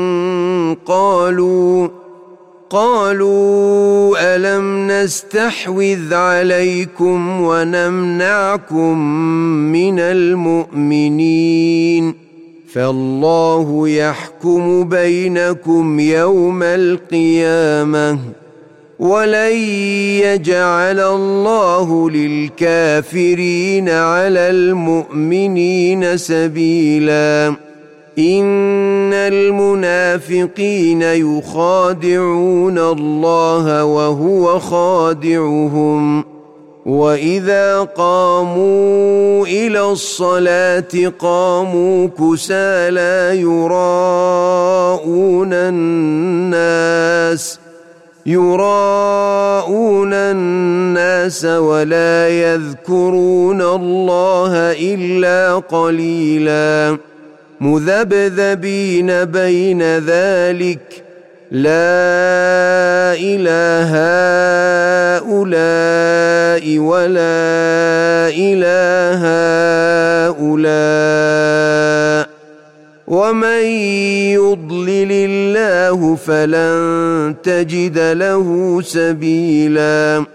قالوا ألم نستحوذ عليكم ونمنعكم من المؤمنين فالله يحكم بينكم يوم القيامة ولن يجعل الله للكافرين على المؤمنين سبيلا إن المنافقين يخادعون الله وهو خادعهم وإذا قاموا إلى الصلاة قاموا كسالى يراءون يراءون الناس ولا يذكرون الله إلا قليلا مذبذبين بين ذلك لا إله هؤلاء ولا إله هؤلاء ومن يضلل الله فلن تجد له سبيلا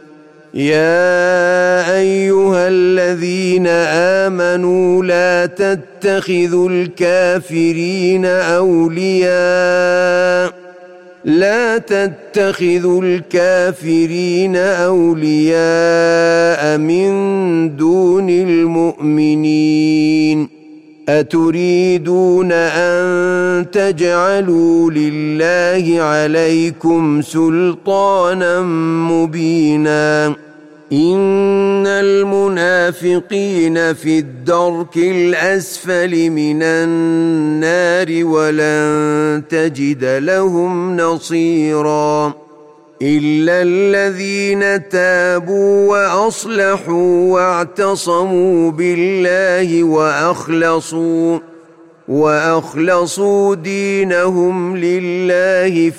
يا أيها الذين آمنوا لا تتخذوا الكافرين أولياء من دون المؤمنين أتريدون أن تجعلوا لله عليكم سلطانا مبينا إن المنافقين في الدرك الأسفل من النار ولن تجد لهم نصيرا إلا الذين تابوا وأصلحوا واعتصموا بالله وأخلصوا دينهم لله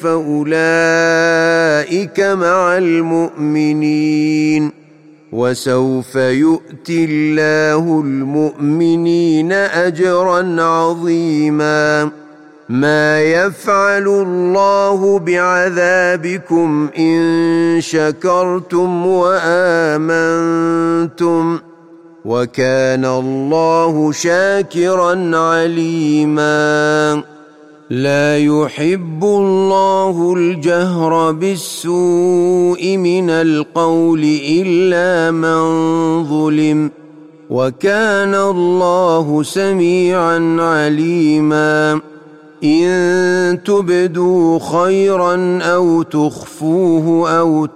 فأولئك مع المؤمنين وسوف يؤتي الله المؤمنين أجرا عظيما ما يفعل الله بعذابكم إن شكرتم وآمنتم وكان الله شاكرا عليما لا يحب الله الجهر بالسوء من القول إلا من ظلم وكان الله سميعا عليما إن تبدوا خيرا أو تخفوه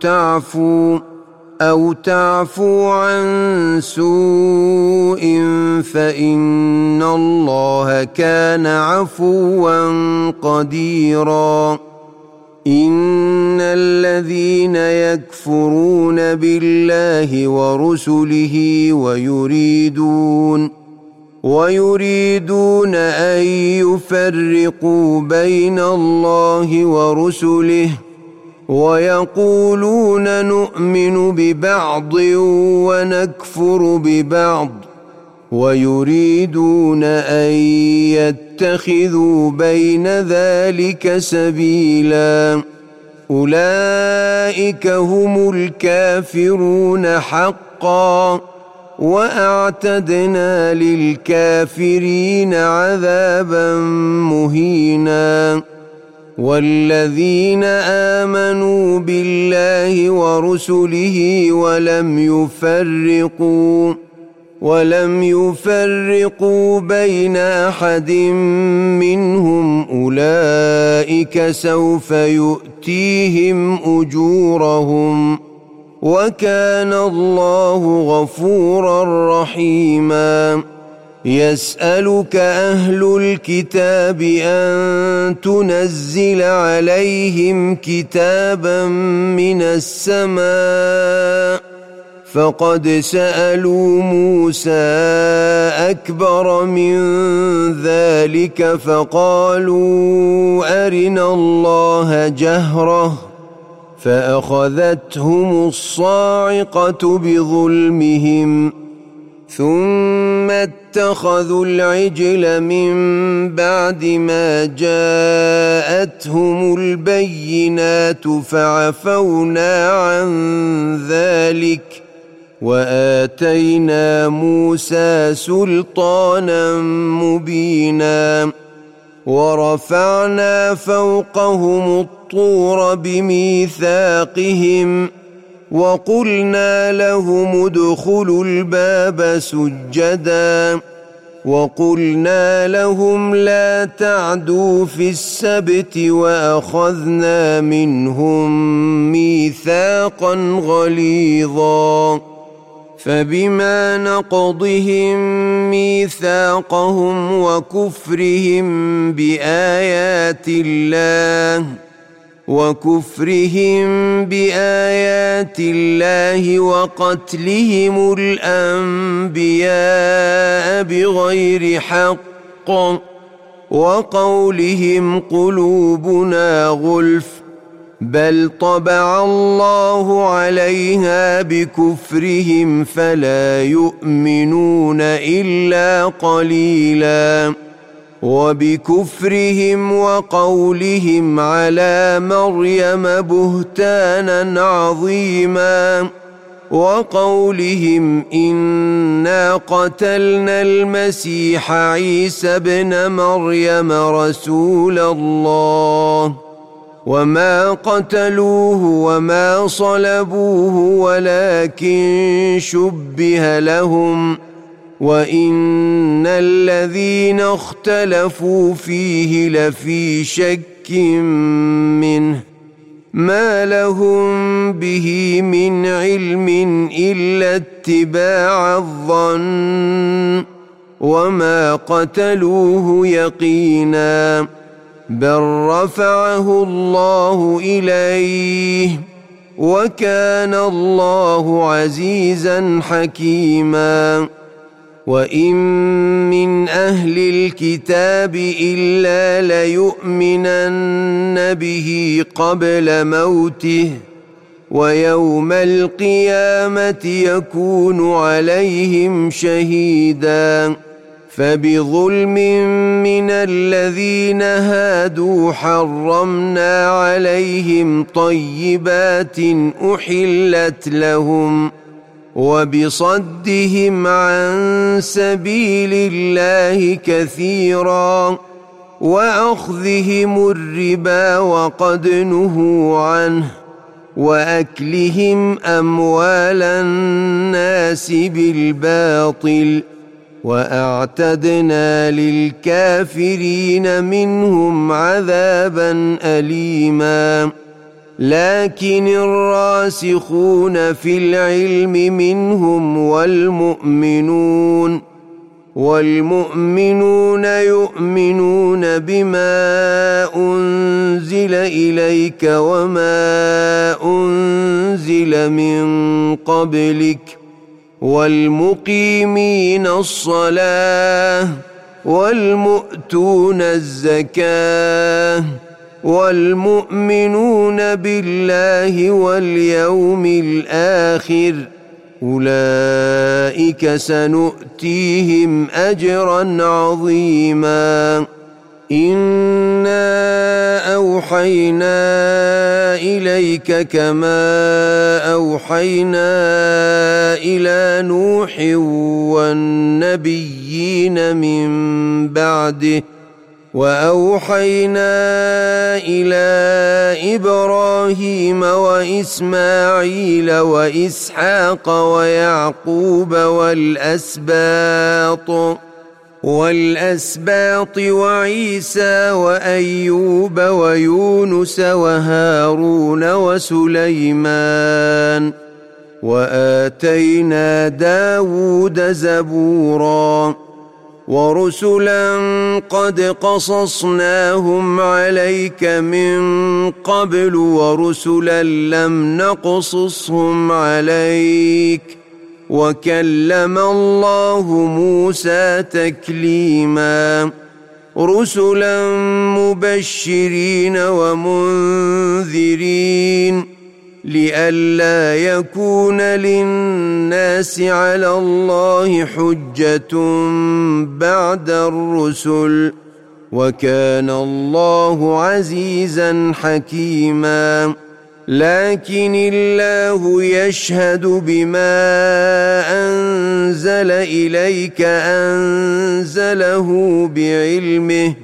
أو تعفو عن سوء فإن الله كان عفوا قديرا إن الذين يكفرون بالله ورسله ويريدون أن يفرقوا بين الله ورسله ويقولون نؤمن ببعض ونكفر ببعض ويريدون أن يتخذوا بين ذلك سبيلا أولئك هم الكافرون حقا وأعتدنا للكافرين عذابا مهينا والذين آمنوا بالله ورسله ولم يفرقوا بين أحد منهم أولئك سوف يؤتيهم أجورهم وكان الله غفورا رحيما يسألك أهل الكتاب أن تنزل عليهم كتابا من السماء فقد سألوا موسى أكبر من ذلك فقالوا أرنا الله جهرة فأخذتهم الصاعقة بظلمهم ثم اتخذوا العجل من بعد ما جاءتهم البينات فعفونا عن ذلك وآتينا موسى سلطانا مبينا ورفعنا فوقهم الطور بميثاقهم وقلنا لهم ادخلوا الباب سجدا وقلنا لهم لا تعدوا في السبت وأخذنا منهم ميثاقا غليظا فبما نقضهم ميثاقهم وكفرهم بآيات الله وكفرهم بآيات الله وقتلهم الأنبياء بغير حق وقولهم قلوبنا غلف بل طبع الله عليها بكفرهم فلا يؤمنون إلا قليلا وبكفرهم وقولهم على مريم بهتانا عظيما وقولهم إنا قتلنا المسيح عيسى ابن مريم رسول الله وما قتلوه وما صلبوه ولكن شبه لهم وإن الذين اختلفوا فيه لفي شك منه ما لهم به من علم إلا اتباع الظن وما قتلوه يقينا بل رفعه الله إليه وكان الله عزيزا حكيما وإن من أهل الكتاب إلا ليؤمنن به قبل موته ويوم القيامة يكون عليهم شهيدا فبظلم من الذين هادوا حرمنا عليهم طيبات أحلت لهم وبصدهم عن سبيل الله كثيرا وأخذهم الربا وقد نهوا عنه وأكلهم أموال الناس بالباطل وأعتدنا للكافرين منهم عذابا أليما لكن الراسخون في العلم منهم والمؤمنون يؤمنون بما أنزل إليك وما أنزل من قبلك والمقيمين الصلاة والمؤتون الزكاة والمؤمنون بالله واليوم الآخر أولئك سنؤتيهم أجرا عظيما إنا أوحينا إليك كما أوحينا إلى نوح والنبيين من بعده وأوحينا إلى إبراهيم وإسماعيل وإسحاق ويعقوب والأسباط وعيسى وأيوب ويونس وهارون وسليمان وآتينا داود زبورا ورسلا قد قصصناهم عليك من قبل ورسلا لم نقصصهم عليك وكلم الله موسى تكليما رسلا مبشرين ومنذرين لئلا يكون للناس على الله حجة بعد الرسل وكان الله عزيزا حكيما لكن الله يشهد بما أنزل إليك أنزله بعلمه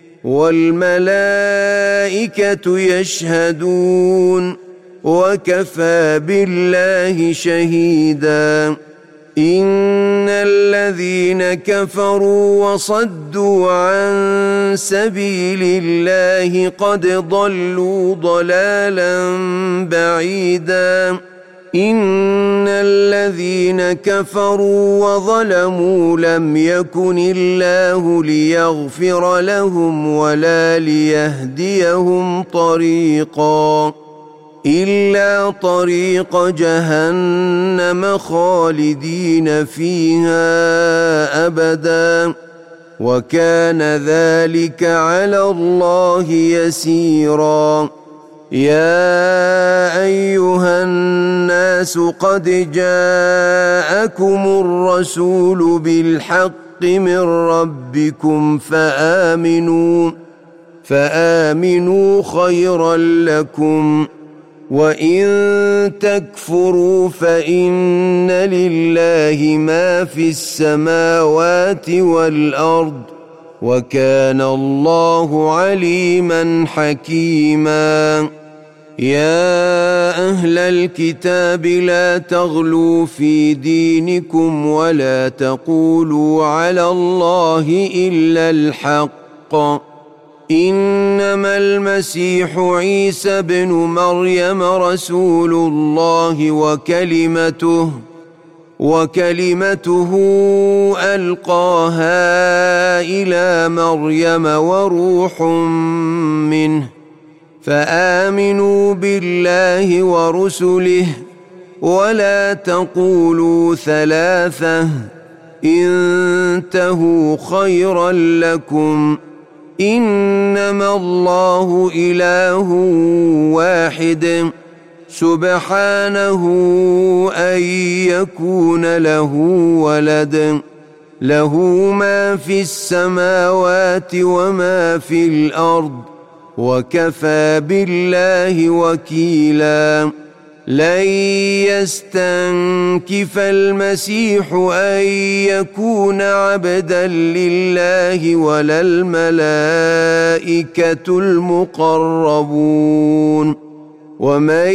والملائكة يشهدون وكفى بالله شهيدا إن الذين كفروا وصدوا عن سبيل الله قد ضلوا ضلالا بعيدا إن الذين كفروا وظلموا لم يكن الله ليغفر لهم ولا ليهديهم طريقا إلا طريق جهنم خالدين فيها أبدا وكان ذلك على الله يسيرا يا أيها الناس قد جاءكم الرسول بالحق من ربكم فآمنوا خيرا لكم وإن تكفروا فإن لله ما في السماوات والأرض وكان الله عليما حكيما يا أهل الكتاب لا تغلوا في دينكم ولا تقولوا على الله إلا الحق إنما المسيح عيسى بن مريم رسول الله وكلمته ألقاها إلى مريم وروح منه فآمنوا بالله ورسله ولا تقولوا ثلاثة انتهوا خيرا لكم إنما الله إله واحد سبحانه أن يكون له ولد له ما في السماوات وما في الأرض وكفى بالله وكيلا لن يستنكف المسيح أن يكون عبدا لله ولا الملائكة المقربون ومن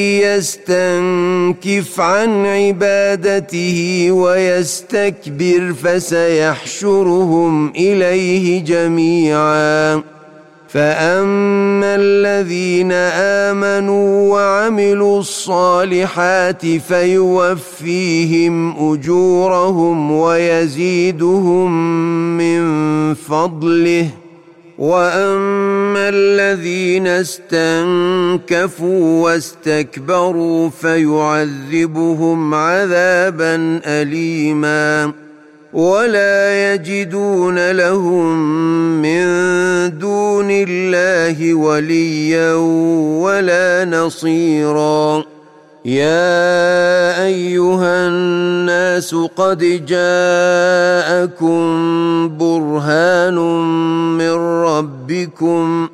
يستنكف عن عبادته ويستكبر فسيحشرهم إليه جميعا فأما الذين آمنوا وعملوا الصالحات فيوفيهم أجورهم ويزيدهم من فضله وأما الذين استنكفوا واستكبروا فيعذبهم عذابا أليما ولا يجدون لهم من دون الله وليا ولا نصيرا يا أيها الناس قد جاءكم برهان من ربكم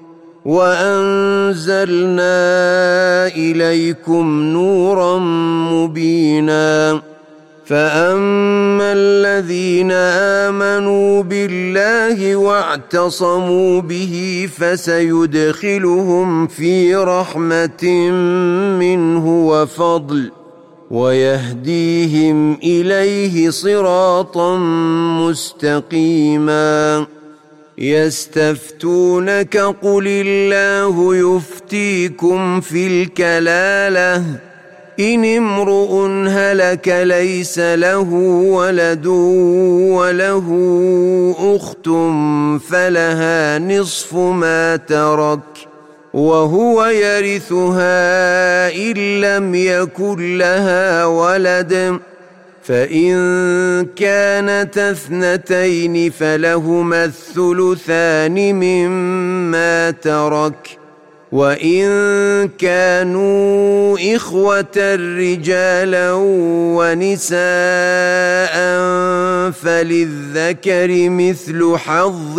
وأنزلنا إليكم نورا مبينا فأما الذين آمنوا بالله واعتصموا به فسيدخلهم في رحمة منه وفضل ويهديهم إليه صراطا مستقيما يستفتونك قل الله يفتيكم في الكلالة إن امرؤ هلك ليس له ولد وله أخت فلها نصف ما ترك وهو يرثها إن لم يكن لها ولد فإن كانت اثنتين فلهما الثلثان مما ترك وإن كانوا إخوة رجالا ونساء فللذكر مثل حظ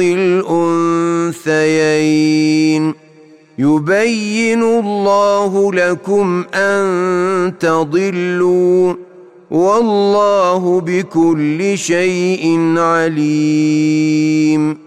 الأنثيين يبين الله لكم أن تضلوا والله بكل شيء عليم